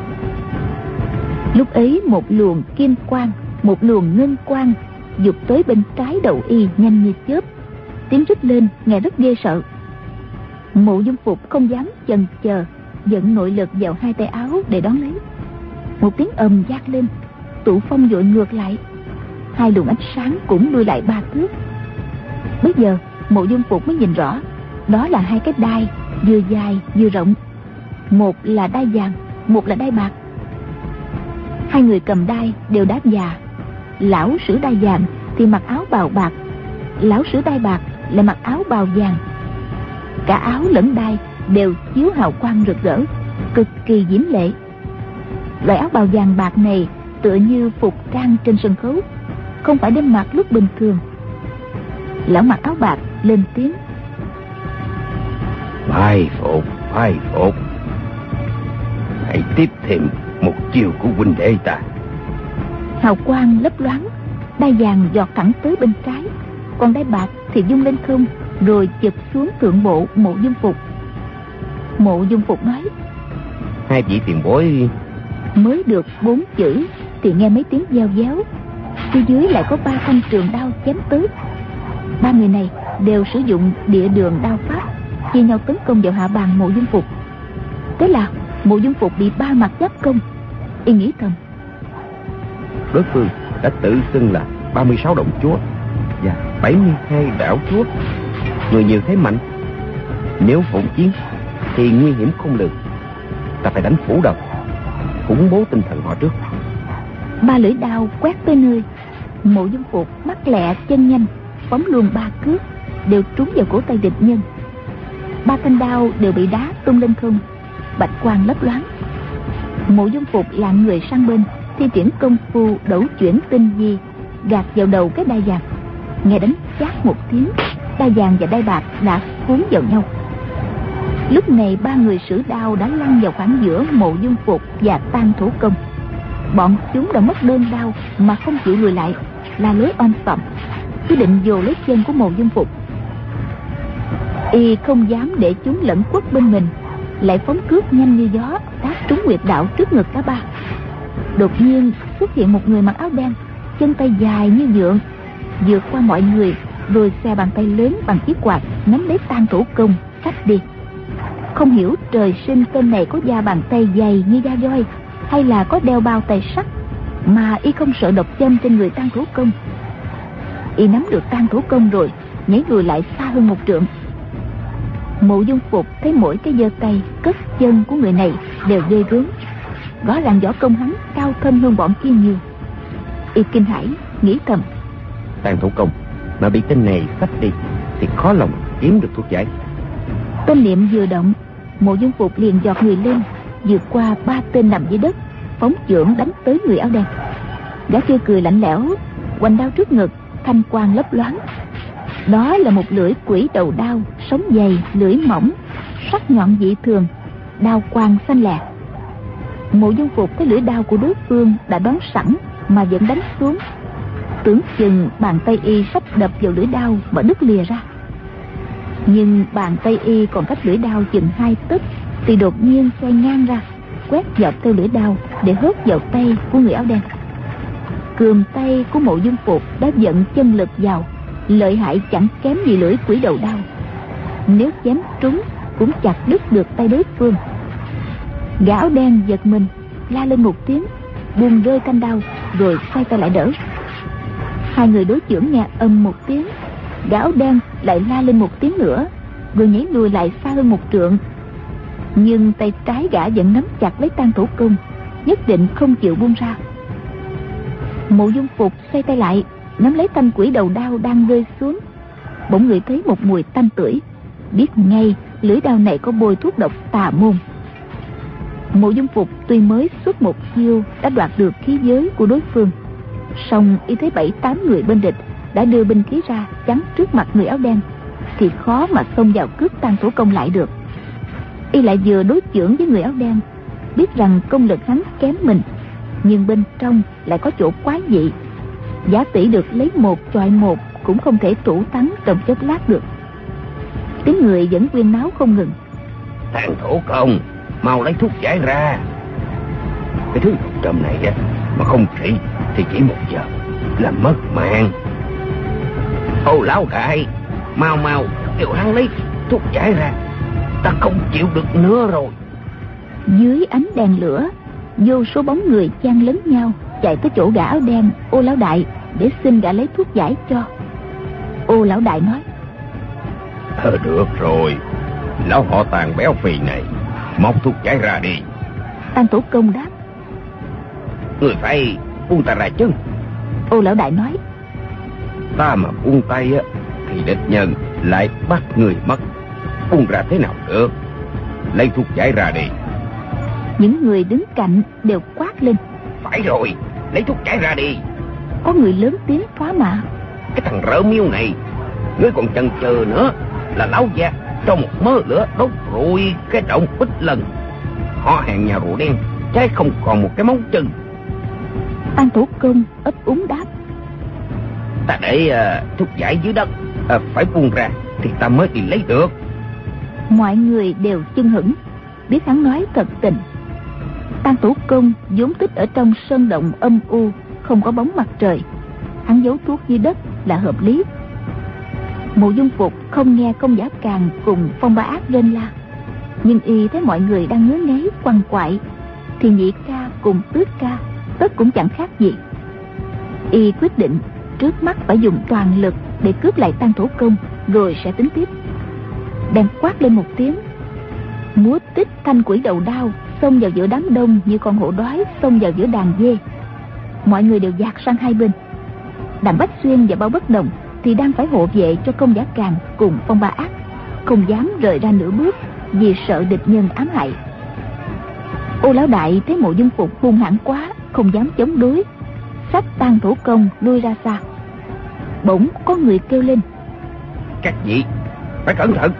Lúc ấy một luồng kim quang, một luồng ngân quang vụt tới bên trái đầu y nhanh như chớp, tiếng rít lên nghe rất ghê sợ. Mộ Dung Phục không dám chần chờ, dẫn nội lực vào hai tay áo để đón lấy. Một tiếng ầm vang lên, tụ phong vội ngược lại, hai luồng ánh sáng cũng lui lại 3 thước. Bây giờ Mộ Dung Phục mới nhìn rõ, đó là hai cái đai vừa dài vừa rộng, một là đai vàng, một là đai bạc. Hai người cầm đai đều đã già. Lão sử đai vàng thì mặc áo bào bạc, lão sử đai bạc lại mặc áo bào vàng. Cả áo lẫn đai đều chiếu hào quang rực rỡ, cực kỳ diễm lệ. Loại áo bào vàng bạc này tựa như phục trang trên sân khấu, không phải đem mặc lúc bình thường. Lão mặc áo bạc lên tiếng, Phai phục, hãy tiếp thêm một chiều của huynh đệ ta. hào quang lấp loáng, đai vàng giọt thẳng tới bên trái, còn đai bạc thì vung lên không, rồi chụp xuống thượng bộ Mộ Dung Phục. Mộ Dung Phục nói, hai vị tiền bối. Mới được 4 chữ thì nghe mấy tiếng veo véo, phía dưới lại có 3 thanh trường đao chém tới. 3 người này đều sử dụng địa đường đao pháp, chia nhau tấn công vào hạ bàn Mộ Dung Phục. Thế là Mộ Dung Phục bị 3 mặt giáp công. Y nghĩ thầm, Đối phương đã tự xưng là 36 động chúa và 72 đảo chúa, người nhiều thế mạnh. Nếu hỗn chiến thì nguy hiểm không lường. Ta phải đánh phủ đầu, khủng bố tinh thần họ trước. 3 lưỡi đao quét tới nơi. Mộ Dung Phục mắt lẹ chân nhanh, phóng luôn 3 cước, đều trúng vào cổ tay địch nhân. 3 thanh đao đều bị đá tung lên không, bạch quang lấp loáng. Mộ Dung Phục lạng người sang bên, thi triển công phu đấu chuyển tinh vi, gạt vào đầu cái đai vàng. Nghe đánh chát một tiếng, đai vàng và đai bạc đã cuốn vào nhau. Lúc này 3 người sử đao đã lăn vào khoảng giữa Mộ Dung Phục và Tăng Thủ Công. Bọn chúng đã mất đơn đao mà không chịu lùi lại, la lối om sòm, cứ định vồ lấy chân của Mộ Dung Phục. Y không dám để chúng lẫn quất bên mình, lại phóng cước nhanh như gió, đáp trúng huyệt đạo trước ngực cả 3. Đột nhiên xuất hiện một người mặc áo đen, chân tay dài như dượng, vượt qua mọi người, rồi xe bàn tay lớn bằng chiếc quạt nắm lấy Tăng Thủ Công xách đi. Không hiểu trời sinh tên này có da bàn tay dày như da voi, hay là có đeo bao tay sắt, mà y không sợ độc châm trên người Tăng Thủ Công. Y nắm được Tăng Thủ Công rồi, nhảy lùi lại xa hơn 1 trượng. Mộ Dung Phục thấy mỗi cái giơ tay cất chân của người này đều ghê gớm, rõ ràng võ công hắn cao thâm hơn bọn kia nhiều. Y kinh hãi nghĩ thầm, Tăng Thủ Công mà bị tên này xách đi thì khó lòng kiếm được thuốc giải. Tâm niệm vừa động, Mộ Dung Phục liền giọt người lên, vượt qua 3 tên nằm dưới đất, phóng chưởng đánh tới người áo đen. Gã kia cười lạnh lẽo, hoành đao trước ngực, thanh quang lấp loáng. Đó là một lưỡi quỷ đầu đao, sống dày, lưỡi mỏng, sắc nhọn dị thường, đao quang xanh lè. Mộ Dung Phục thấy lưỡi đao của đối phương đã đón sẵn mà vẫn đánh xuống, tưởng chừng bàn tay y sắp đập vào lưỡi đao mà đứt lìa ra. Nhưng bàn tay y còn cách lưỡi đao chừng 2 tấc thì đột nhiên xoay ngang ra, quét dọc theo lưỡi đao để hớt vào tay của người áo đen. Cườm tay của Mộ Dung Phục đã vận chân lực vào, lợi hại chẳng kém gì lưỡi quỷ đầu đao. Nếu chém trúng cũng chặt đứt được tay đối phương. Gã áo đen giật mình, la lên một tiếng, buông rơi thanh đao rồi xoay tay lại đỡ. Hai người đối chưởng nghe ầm một tiếng, gã áo đen lại la lên một tiếng nữa, rồi nhảy lùi lại xa hơn 1 trượng. Nhưng tay trái gã vẫn nắm chặt lấy Tang Thổ Công, nhất định không chịu buông ra. Mộ Dung Phục xoay tay lại, nắm lấy thanh quỷ đầu đao đang rơi xuống. Bỗng ngửi thấy một mùi tanh tưởi, biết ngay lưỡi đao này có bôi thuốc độc tà môn. Mộ Dung Phục tuy mới xuất một chiêu đã đoạt được khí giới của đối phương, song y thấy 7-8 người bên địch đã đưa binh khí ra chắn trước mặt người áo đen, thì khó mà xông vào cướp Tang Thổ Công lại được. Y lại vừa đối chưởng với người áo đen, biết rằng công lực hắn kém mình, nhưng bên trong lại có chỗ quái dị. Giả tỷ được lấy một chọi một cũng không thể thủ thắng trong chốc lát được. Tiếng người vẫn quyên náo không ngừng. Tang Thổ Công, mau lấy thuốc giải ra. Cái thứ trộm này á, mà không trị thì chỉ 1 giờ là mất mạng. Ô lão đại, mau kêu hắn lấy thuốc giải ra, ta không chịu được nữa rồi. Dưới ánh đèn lửa, vô số bóng người chen lấn nhau chạy tới chỗ gã áo đen Ô lão đại để xin gã lấy thuốc giải cho. Ô lão đại nói: Được rồi, lão họ Tàn béo phì này, móc thuốc giải ra đi. Tang Tổ Công đáp: Người phải buông ta ra chứ. Ô lão đại nói: Ta mà buông tay á thì địch nhân lại bắt người mất, buông ra thế nào được. Lấy thuốc giải ra đi. Những người đứng cạnh đều quát lên: Phải rồi, lấy thuốc giải ra đi. Có người lớn tiếng phá mạ: Cái thằng rỡ miêu này, ngươi còn chần chờ nữa là lão già trong một mớ lửa đốt rồi cái động ít lần. Họ hàng nhà rùa đen trái không còn một cái móng chân. Tang Thổ Công ấp úng đáp: Ta để thuốc giải dưới đất, phải buông ra thì ta mới đi lấy được. Mọi người đều chưng hửng, biết hắn nói thật tình. Tang Tổ Công vốn tích ở trong sơn động âm u, không có bóng mặt trời, hắn giấu thuốc dưới đất là hợp lý. Mộ Dung Phục không nghe Công Giả Càn cùng Phong Ba Ác rên la, nhưng y thấy mọi người đang ngứa ngáy quằn quại, thì Nhị Ca cùng Tước Ca tất cũng chẳng khác gì. Y quyết định trước mắt phải dùng toàn lực để cướp lại Tang Thổ Công, rồi sẽ tính tiếp. Bèn quát lên một tiếng, múa tích thanh quỷ đầu đao xông vào giữa đám đông như con hổ đói xông vào giữa đàn dê. Mọi người đều dạt sang hai bên. Đàm Bách Xuyên và Bao Bất Đồng thì đang phải hộ vệ cho Công Giả Càn cùng Phong Ba Ác, không dám rời ra nửa bước vì sợ địch nhân ám hại. Ô lão đại thấy Mộ Dung Phục hung hãn quá, không dám chống đối, xách Tang Thổ Công lui ra xa. Bỗng có người kêu lên: Các vị phải cẩn thận,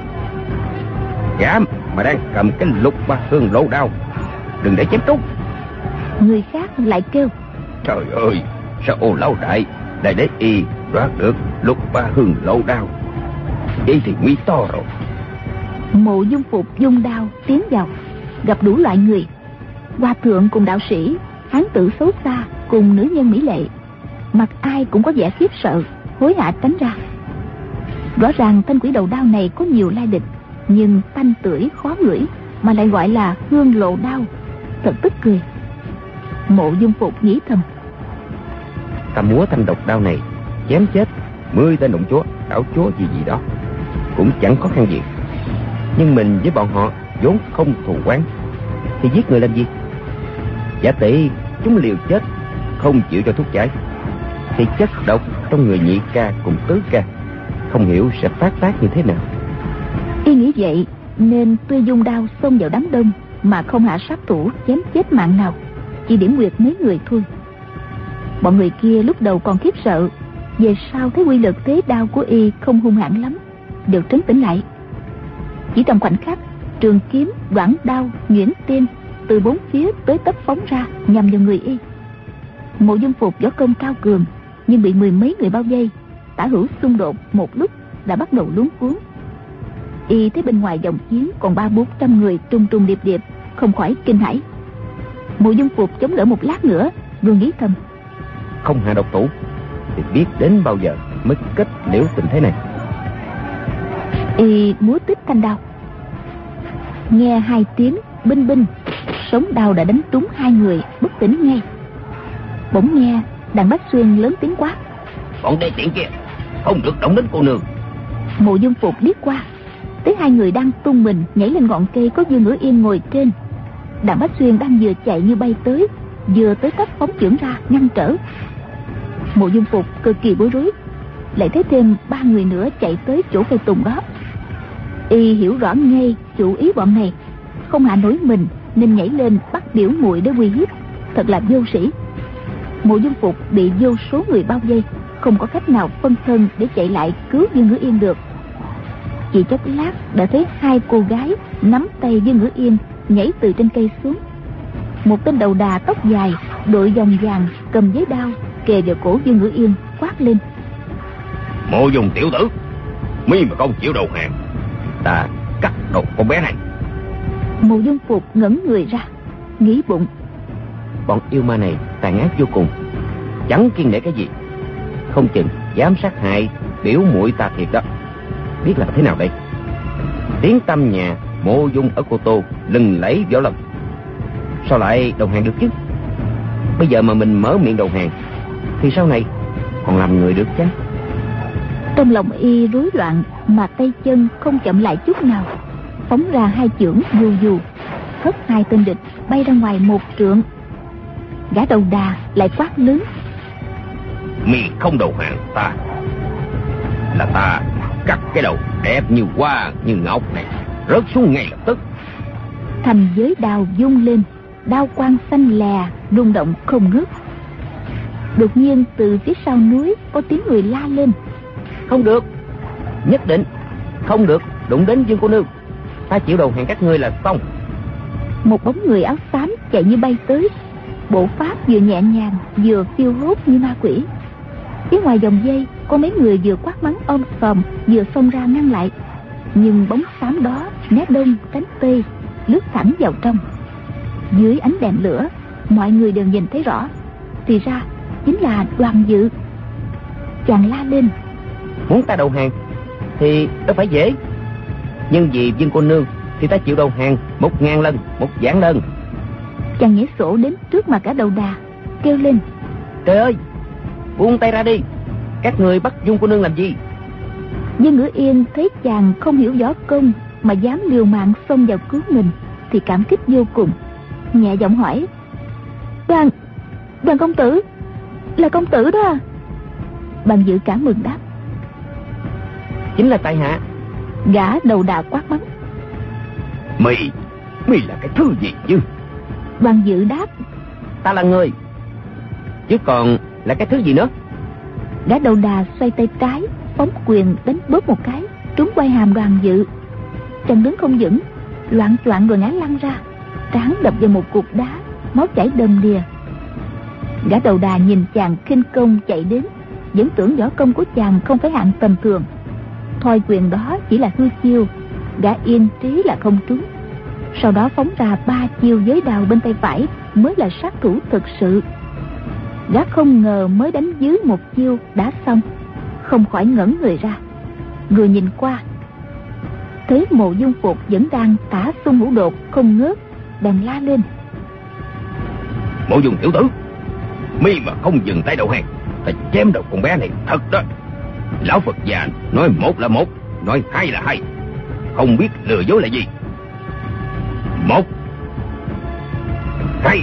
gã mà đang cầm cái Lục Ba Hương Lộ đao, đừng để chém trúng. Người khác lại kêu: Trời ơi, sao Ô lão đại lại để y đoạt được Lục Ba Hương Lộ đao? Vậy thì nguy to rồi. Mộ Dung Phục dung đao tiến vào, gặp đủ loại người: hòa thượng cùng đạo sĩ, hán tử xấu xa cùng nữ nhân mỹ lệ, mặt ai cũng có vẻ khiếp sợ, hối hả tránh ra. Rõ ràng thanh quỷ đầu đao này có nhiều lai lịch, nhưng tanh tưởi khó ngửi mà lại gọi là hương lộ đao, thật tức cười. Mộ Dung Phục nghĩ thầm: Ta múa thanh độc đao này chém chết 10 tên động chúa, đảo chúa gì đó cũng chẳng khó khăn gì. Nhưng mình với bọn họ vốn không thù oán, thì giết người làm gì? Giả tỷ chúng liều chết không chịu cho thuốc giải, thì chất độc trong người Nhị Ca cùng Tứ Ca không hiểu sẽ phát tác như thế nào. Y nghĩ vậy nên tuy dung đao xông vào đám đông mà không hạ sát thủ chém chết mạng nào, chỉ điểm nguyệt mấy người thôi. Bọn người kia lúc đầu còn khiếp sợ, về sau thấy quy lực thế đao của y không hung hãn lắm, đều trấn tĩnh lại. Chỉ trong khoảnh khắc, trường kiếm, đoạn đao, nhuyễn tiên từ bốn phía tới tấp phóng ra nhằm vào người y. Mộ Dung Phục võ công cao cường, nhưng bị mười mấy người bao vây, tả hữu xung đột một lúc đã bắt đầu luống cuống. Y thấy bên ngoài dòng chiến còn 300-400 người trung trung điệp điệp, không khỏi kinh hãi. Mộ Dung Phục chống đỡ một lát nữa, vừa nghĩ thầm: không hạ độc thủ thì biết đến bao giờ mới kết liễu tình thế này. Y múa tiếp thanh đao, nghe hai tiếng binh binh, sống đao đã đánh trúng hai người bất tỉnh ngay. Bỗng nghe Đàn Bách Xuyên lớn tiếng quát: bọn đê tiện kia, không được động đến cô nương. Mộ Dung Phục liếc qua, thấy hai người đang tung mình nhảy lên ngọn cây có Dương Ngữ Yên ngồi trên. Đàn Bách Xuyên đang vừa chạy như bay tới, vừa tới tấp phóng chưởng ra ngăn trở. Mộ Dung Phục cực kỳ bối rối, lại thấy thêm 3 người nữa chạy tới chỗ cây tùng đó. Y hiểu rõ ngay chủ ý bọn này không hạ nổi mình, nên nhảy lên bắt Biểu Muội để uy hiếp. Thật là vô sĩ. Mộ Dung Phục bị vô số người bao vây, không có cách nào phân thân để chạy lại cứu Dương Ngữ Yên được. Chỉ chốc lát đã thấy hai cô gái nắm tay Dương Ngữ Yên nhảy từ trên cây xuống. Một tên đầu đà tóc dài, đội vòng vàng, cầm giấy đao kề vào cổ Dương Ngữ Yên, quát lên: Mộ Dung tiểu tử, mi mà không chịu đầu hàng, ta cắt đầu con bé này. Mộ Dung Phục ngẩng người ra, nghĩ bụng: bọn yêu ma này tàn ác vô cùng, chẳng kiêng nể cái gì, không chừng dám sát hại Biểu Muội ta thiệt đó. Biết làm thế nào đây? Tiếng tăm nhà Mộ Dung ở Cô Tô lừng lẫy võ lâm, sao lại đầu hàng được chứ? Bây giờ mà mình mở miệng đầu hàng thì sau này còn làm người được chứ? Trong lòng y rối loạn, mà tay chân không chậm lại chút nào, phóng ra hai chưởng dù dù, hất hai tên địch bay ra ngoài 1 trượng. Gã đầu đà lại quát lớn: Mi không đầu hàng ta, là ta cắt cái đầu đẹp như hoa như ngọc này rớt xuống ngay lập tức. Thành giới đao vung lên, đao quang xanh lè rung động không ngớt. Đột nhiên từ phía sau núi có tiếng người la lên: Không được, nhất định không được đụng đến Dương cô nương, ta chịu đầu hàng các ngươi là xong. Một bóng người áo xám chạy như bay tới, bộ pháp vừa nhẹ nhàng vừa phiêu hốt như ma quỷ. Phía ngoài dòng dây có mấy người vừa quát mắng om sòm vừa xông ra ngăn lại, nhưng bóng xám đó né đông tránh tây, lướt thẳng vào trong. Dưới ánh đèn lửa, mọi người đều nhìn thấy rõ, thì ra chính là Đoàn Dự. Chàng la lên: Muốn ta đầu hàng thì đâu phải dễ, nhưng vì Dương cô nương thì ta chịu đầu hàng 1000 lần, 1,000 lần. Chàng nhảy sổ đến trước mặt cả đầu đà, kêu lên: Trời ơi, buông tay ra đi, các người bắt Dương cô nương làm gì? Dương Ngữ Yên thấy chàng không hiểu võ công mà dám liều mạng xông vào cứu mình thì cảm kích vô cùng, nhẹ giọng hỏi: Đoàn công tử, là công tử đó à? Đoàn Dự cảm mừng đáp: Chính là tại hạ. Gã đầu đà quát mắng: Mi là cái thứ gì chứ? Đoàn Dự đáp: Ta là người, chứ còn là cái thứ gì nữa? Gã đầu đà xoay tay trái, phóng quyền đánh bóp một cái, trúng quai hàm Đoàn Dự. Chàng đứng không vững, loạng choạng rồi ngã lăn ra, trán đập vào một cục đá, máu chảy đầm đìa. Gã đầu đà nhìn chàng khinh công chạy đến, vẫn tưởng võ công của chàng không phải hạng tầm thường. Thoi quyền đó chỉ là hư chiêu, gã yên trí là không trúng. Sau đó phóng ra 3 chiêu giới đao bên tay phải mới là sát thủ thực sự. Gã không ngờ mới đánh dưới 1 chiêu đã xong, không khỏi ngẩn người ra, người nhìn qua thấy Mộ Dung Phục vẫn đang tả xung ngũ đột không ngớt, bèn la lên: Mộ Dung tiểu tử, mi mà không dừng tay đầu hàng, ta chém đầu con bé này thật đó. Lão Phật già nói 1 là 1, nói 2 là 2, không biết lừa dối là gì. 1, 2,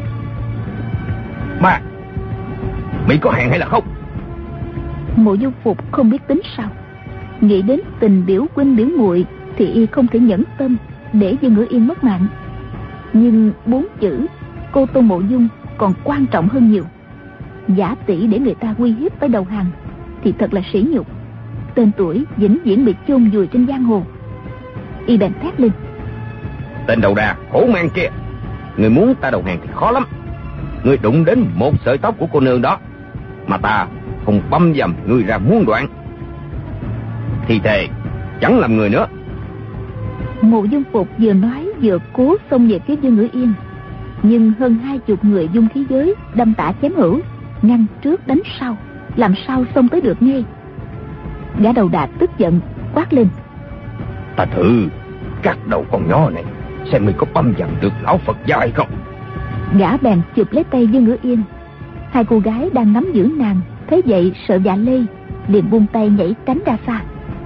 3, mi có hàng hay là không? Mộ Dung Phục không biết tính sao, nghĩ đến tình biểu huynh biểu muội thì y không thể nhẫn tâm để Dương Ngữ Yên mất mạng. Nhưng 4 chữ Cô Tô Mộ Dung còn quan trọng hơn nhiều. Giả tỷ để người ta uy hiếp tới đầu hàng thì thật là sỉ nhục, tên tuổi vĩnh viễn bị chôn vùi trên giang hồ. Y bèn thét lên: Tên đầu đà hổ mang kia, người muốn ta đầu hàng thì khó lắm. Người đụng đến một sợi tóc của cô nương đó mà ta không băm dầm người ra muôn đoạn, thì thề chẳng làm người nữa. Mộ Dung Phục vừa nói vừa cố xông về phía Dương Ngữ Yên, nhưng hơn 20 người dung khí giới đâm tả chém hữu, ngăn trước đánh sau, làm sao xông tới được ngay. Gã đầu đà tức giận quát lên: Ta thử cắt đầu con nhỏ này, xem ngươi có băm dầm được lão Phật gia hay không. Gã bèn chụp lấy tay Dương Ngữ Yên. Hai cô gái đang nắm giữ nàng thấy vậy sợ dạ lây, liền buông tay nhảy tránh ra xa.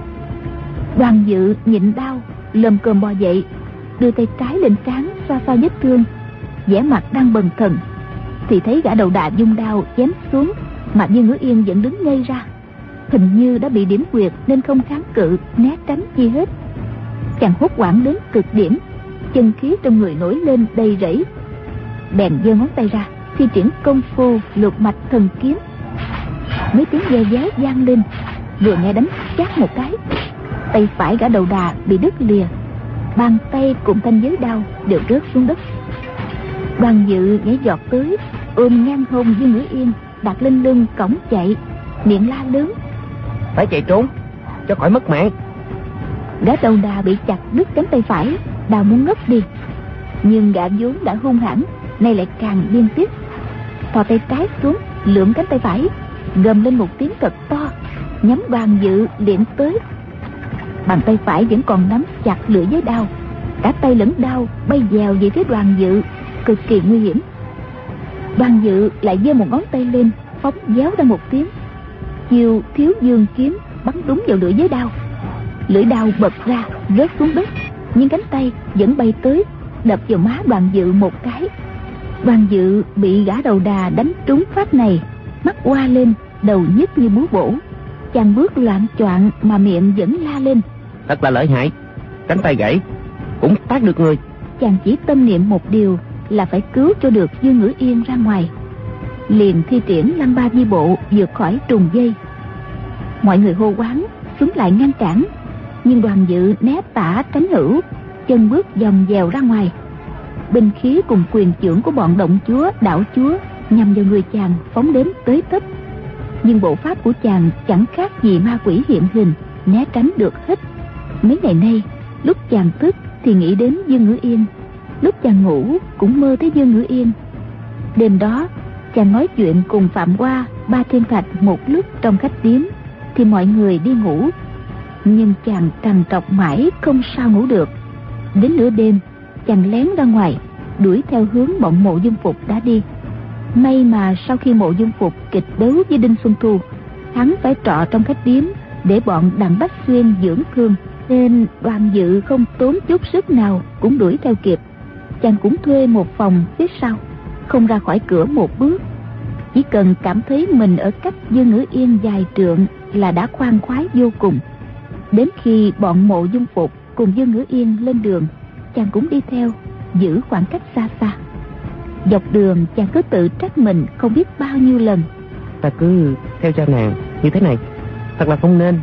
Đoàn Dự nhịn đau lồm cồm bò dậy, đưa tay trái lên trán xoa xoa vết thương, vẻ mặt đang bần thần, thì thấy gã đầu đà dung đao chém xuống, mà Dương Ngữ Yên vẫn đứng ngây ra, hình như đã bị điểm quyệt nên không kháng cự né tránh chi hết. Chàng hốt hoảng đến cực điểm, chân khí trong người nổi lên đầy rẫy, bèn giơ ngón tay ra thi triển công phu lục mạch thần kiếm. Mấy tiếng ve véo vang lên, vừa nghe đánh chát một cái, tay phải gã đầu đà bị đứt lìa, bàn tay cùng thanh giới đao đều rớt xuống đất. Đoàn Dự nhảy giọt tới, ôm ngang hông Dương Ngữ Yên đặt lên lưng cõng chạy, miệng la lớn: Phải chạy trốn cho khỏi mất mạng. Gã đầu đà bị chặt đứt cánh tay phải, đau muốn ngất đi, nhưng gã vốn đã hung hãn nay lại càng điên tiết, thò tay trái xuống lượm cánh tay phải, gầm lên một tiếng thật to, nhắm Đoàn Dự liền tới. Bàn tay phải vẫn còn nắm chặt lưỡi giới đao, cả tay lẫn đao bay dèo về phía Đoàn Dự, cực kỳ nguy hiểm. Đoàn Dự lại giơ một ngón tay lên, phóng déo ra một tiếng, chiêu Thiếu Dương kiếm bắn đúng vào lưỡi giới đao. Lưỡi đao bật ra rớt xuống đất, nhưng cánh tay vẫn bay tới, đập vào má Đoàn Dự một cái. Đoàn Dự bị gã đầu đà đánh trúng phát này, mắt hoa lên, đầu nhức như búa bổ. Chàng bước loạn choạng mà miệng vẫn la lên: Thật là lợi hại, cánh tay gãy cũng tát được người. Chàng chỉ tâm niệm một điều là phải cứu cho được Dương Ngữ Yên ra ngoài, liền thi triển Lăng Ba Di Bộ vượt khỏi trùng dây. Mọi người hô hoáng xuống lại ngăn cản, nhưng Đoàn Dự né tả tránh hữu, chân bước vòng dèo ra ngoài. Binh khí cùng quyền chưởng của bọn động chúa đảo chúa nhằm vào người chàng phóng đến tới tấp, nhưng bộ pháp của chàng chẳng khác gì ma quỷ hiện hình, né tránh được hết. Mấy ngày nay, lúc chàng thức thì nghĩ đến Dương Ngữ Yên, lúc chàng ngủ cũng mơ thấy Dương Ngữ Yên. Đêm đó chàng nói chuyện cùng Phạm Hoa, Ba Thiên Thạch một lúc trong khách điếm, thì mọi người đi ngủ, nhưng chàng trằn trọc mãi không sao ngủ được. Đến nửa đêm chàng lén ra ngoài đuổi theo hướng bọn Mộ Dung Phục đã đi. May mà sau khi Mộ Dung Phục kịch đấu với Đinh Xuân Thu, hắn phải trọ trong khách điếm để bọn Đặng Bách Xuyên dưỡng thương, nên Đoàn Dự không tốn chút sức nào cũng đuổi theo kịp. Chàng cũng thuê một phòng phía sau, không ra khỏi cửa một bước, chỉ cần cảm thấy mình ở cách Dương Ngữ Yên vài trượng là đã khoan khoái vô cùng. Đến khi bọn Mộ Dung Phục cùng Dương Ngữ Yên lên đường, chàng cũng đi theo, giữ khoảng cách xa xa. Dọc đường chàng cứ tự trách mình không biết bao nhiêu lần: Ta cứ theo cha nàng như thế này thật là không nên.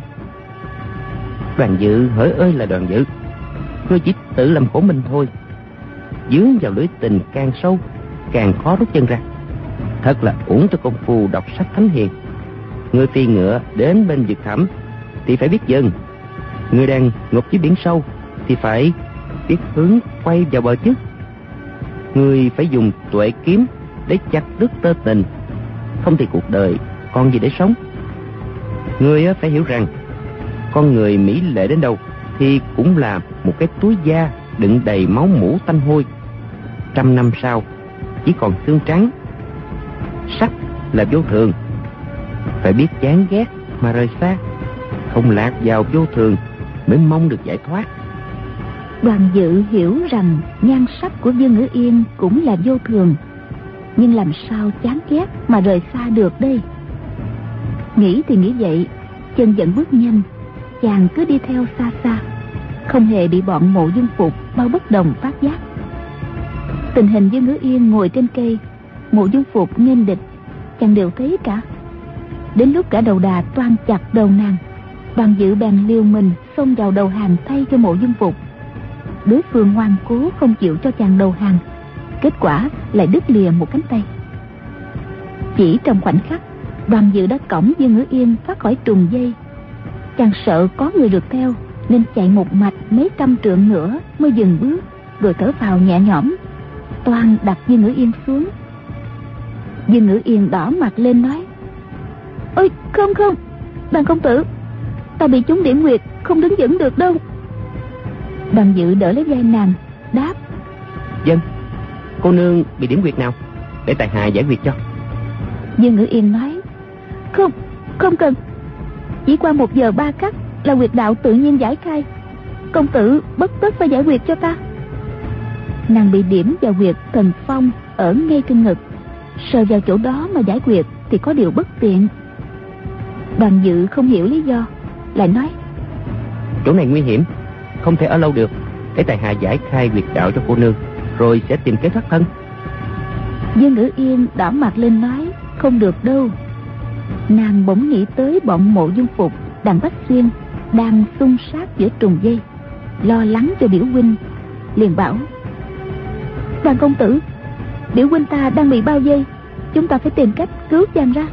Đoàn Dự hỡi ơi là Đoàn Dự, ngươi chỉ tự làm khổ mình thôi. Dướng vào lưới tình càng sâu, càng khó rút chân ra. Thật là uổng cho công phu đọc sách thánh hiền. Ngươi phi ngựa đến bên vực thẳm thì phải biết dừng. Ngươi đang ngục dưới biển sâu thì phải biết hướng quay vào bờ trước. Ngươi phải dùng tuệ kiếm để chặt đứt tơ tình, không thì cuộc đời còn gì để sống. Ngươi phải hiểu rằng con người mỹ lệ đến đâu thì cũng là một cái túi da đựng đầy máu mủ tanh hôi. 100 năm sau chỉ còn xương trắng. Sắc là vô thường, phải biết chán ghét mà rời xa, không lạc vào vô thường mới mong được giải thoát. Đoàn Dự hiểu rằng nhan sắc của Dương Ngữ Yên cũng là vô thường, nhưng làm sao chán ghét mà rời xa được đây? Nghĩ thì nghĩ vậy, chân vẫn bước nhanh, chàng cứ đi theo xa xa, không hề bị bọn Mộ Dung Phục bao bất đồng phát giác. Tình hình Dương Ngữ Yên ngồi trên cây, Mộ Dung Phục nghênh địch, chàng đều thấy cả. Đến lúc cả đầu đà toan chặt đầu nàng, Đoàn Dự bèn liều mình xông vào đầu hàng thay cho Mộ Dung Phục, đối phương ngoan cố không chịu cho chàng đầu hàng. Kết quả lại đứt lìa một cánh tay. Chỉ trong khoảnh khắc, Đoàn Dự đã cõng Dương Ngữ Yên thoát khỏi trùng dây. Chàng sợ có người rượt theo nên chạy một mạch mấy trăm trượng nữa mới dừng bước, rồi thở phào nhẹ nhõm, toan đặt Dương Ngữ Yên xuống. Dương Ngữ Yên đỏ mặt lên nói: "Ôi không, Đoàn công tử, ta bị trúng điểm nguyệt, không đứng vững được đâu." Đoàn Dự đỡ lấy vai nàng, đáp: "Dân, cô nương bị điểm nguyệt nào, để tại hạ giải quyết cho." Dương Ngữ Yên nói: Không cần, chỉ qua 1 giờ 3 khắc là huyệt đạo tự nhiên giải khai, công tử bất tất phải giải huyệt cho ta. Nàng bị điểm vào huyệt thần phong ở ngay trên ngực, sờ vào chỗ đó mà giải huyệt thì có điều bất tiện. Đoàn Dự không hiểu lý do, lại nói: "Chỗ này nguy hiểm, không thể ở lâu được, để tại hạ giải khai huyệt đạo cho cô nương, rồi sẽ tìm kế thoát thân." Dương Ngữ Yên đỏ mặt lên nói: "Không được đâu." Nàng bỗng nghĩ tới bọn Mộ Dung Phục, Đặng Bách Xuyên đang xung sát giữa trùng dây, lo lắng cho biểu huynh, liền bảo: "Đoàn công tử, biểu huynh ta đang bị bao vây, chúng ta phải tìm cách cứu chàng ra."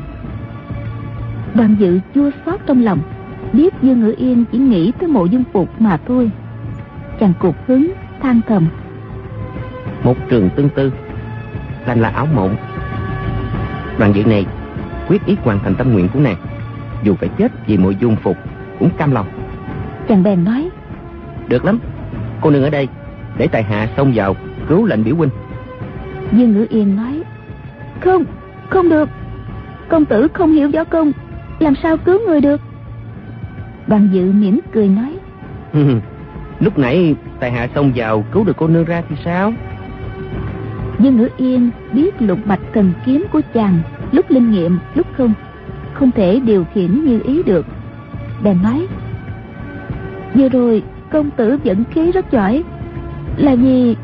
Đoàn Dự chua xót trong lòng, biết Dương Ngữ Yên chỉ nghĩ tới Mộ Dung Phục mà thôi. Chàng cụt hứng than thầm: "Một trường tương tư, thành là ảo mộng." Đoàn Dự này quyết ý hoàn thành tâm nguyện của nàng, dù phải chết vì Mộ Dung Phục cũng cam lòng. Chàng bèn nói: "Được lắm, cô nương ở đây, để tại hạ xông vào cứu lệnh biểu huynh." Dương Ngữ Yên nói: Không được, công tử không hiểu võ công, làm sao cứu người được." Đoàn Dự mỉm cười nói: "Lúc nãy tại hạ xông vào cứu được cô nương ra thì sao?" Dương Ngữ Yên biết lục mạch thần kiếm của chàng lúc linh nghiệm lúc không thể điều khiển như ý được, bèn nói: "Vừa rồi công tử dẫn khí rất giỏi, là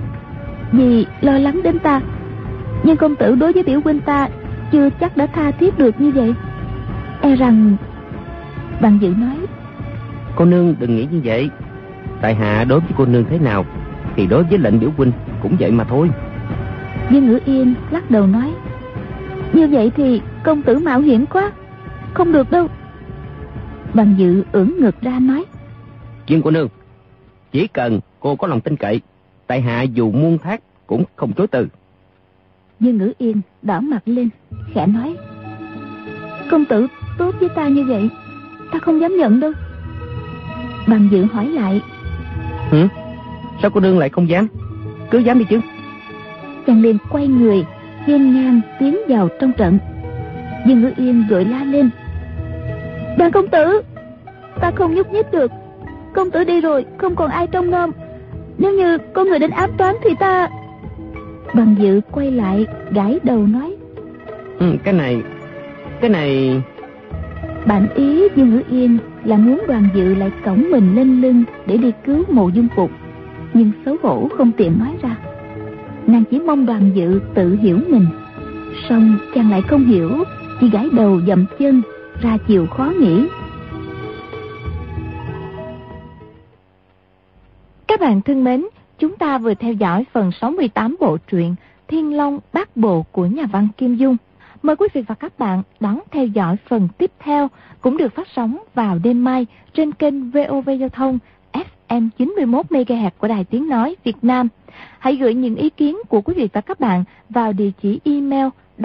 vì lo lắng đến ta, nhưng công tử đối với biểu huynh ta chưa chắc đã tha thiết được như vậy. E rằng..." Đoàn Dự nói: "Cô nương đừng nghĩ như vậy, tại hạ đối với cô nương thế nào thì đối với lệnh biểu huynh cũng vậy mà thôi." Dương Ngữ Yên lắc đầu nói: "Như vậy thì công tử mạo hiểm quá, không được đâu." Đoàn Dự ưỡn ngực ra nói: "Dương cô nương, chỉ cần cô có lòng tin cậy, tại hạ dù muôn thác cũng không chối từ." Dương Ngữ Yên đỏ mặt lên, khẽ nói: "Công tử tốt với ta như vậy, ta không dám nhận đâu." Đoàn Dự hỏi lại: "Sao cô nương lại không dám? Cứ dám đi chứ." Chàng liền quay người hiên ngang tiến vào trong trận. Dương Ngữ Yên vội la lên: "Đoàn công tử, ta không nhúc nhích được, công tử đi rồi không còn ai trông nom, nếu như có người đến ám toán thì ta..." Đoàn Dự quay lại gãi đầu nói: Cái này... Bản ý Dương Ngữ Yên là muốn Đoàn Dự lại cõng mình lên lưng để đi cứu Mộ Dung Phục, nhưng xấu hổ không tiện nói ra. Nàng chỉ mong Đoàn Dự tự hiểu mình, song chàng lại không hiểu, chỉ gãi đầu dậm chân ra chiều khó nghĩ. Các bạn thân mến, chúng ta vừa theo dõi phần 68 bộ truyện Thiên Long Bát Bộ của nhà văn Kim Dung. Mời quý vị và các bạn đón theo dõi phần tiếp theo, cũng được phát sóng vào đêm mai trên kênh VOV Giao thông FM 91 MHz của Đài Tiếng nói Việt Nam. Hãy gửi những ý kiến của quý vị và các bạn vào địa chỉ email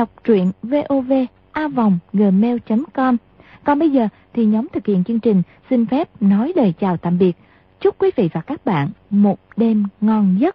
đoctruyện.vov@gmail.com. Còn bây giờ thì nhóm thực hiện chương trình xin phép nói lời chào tạm biệt. Chúc quý vị và các bạn một đêm ngon giấc.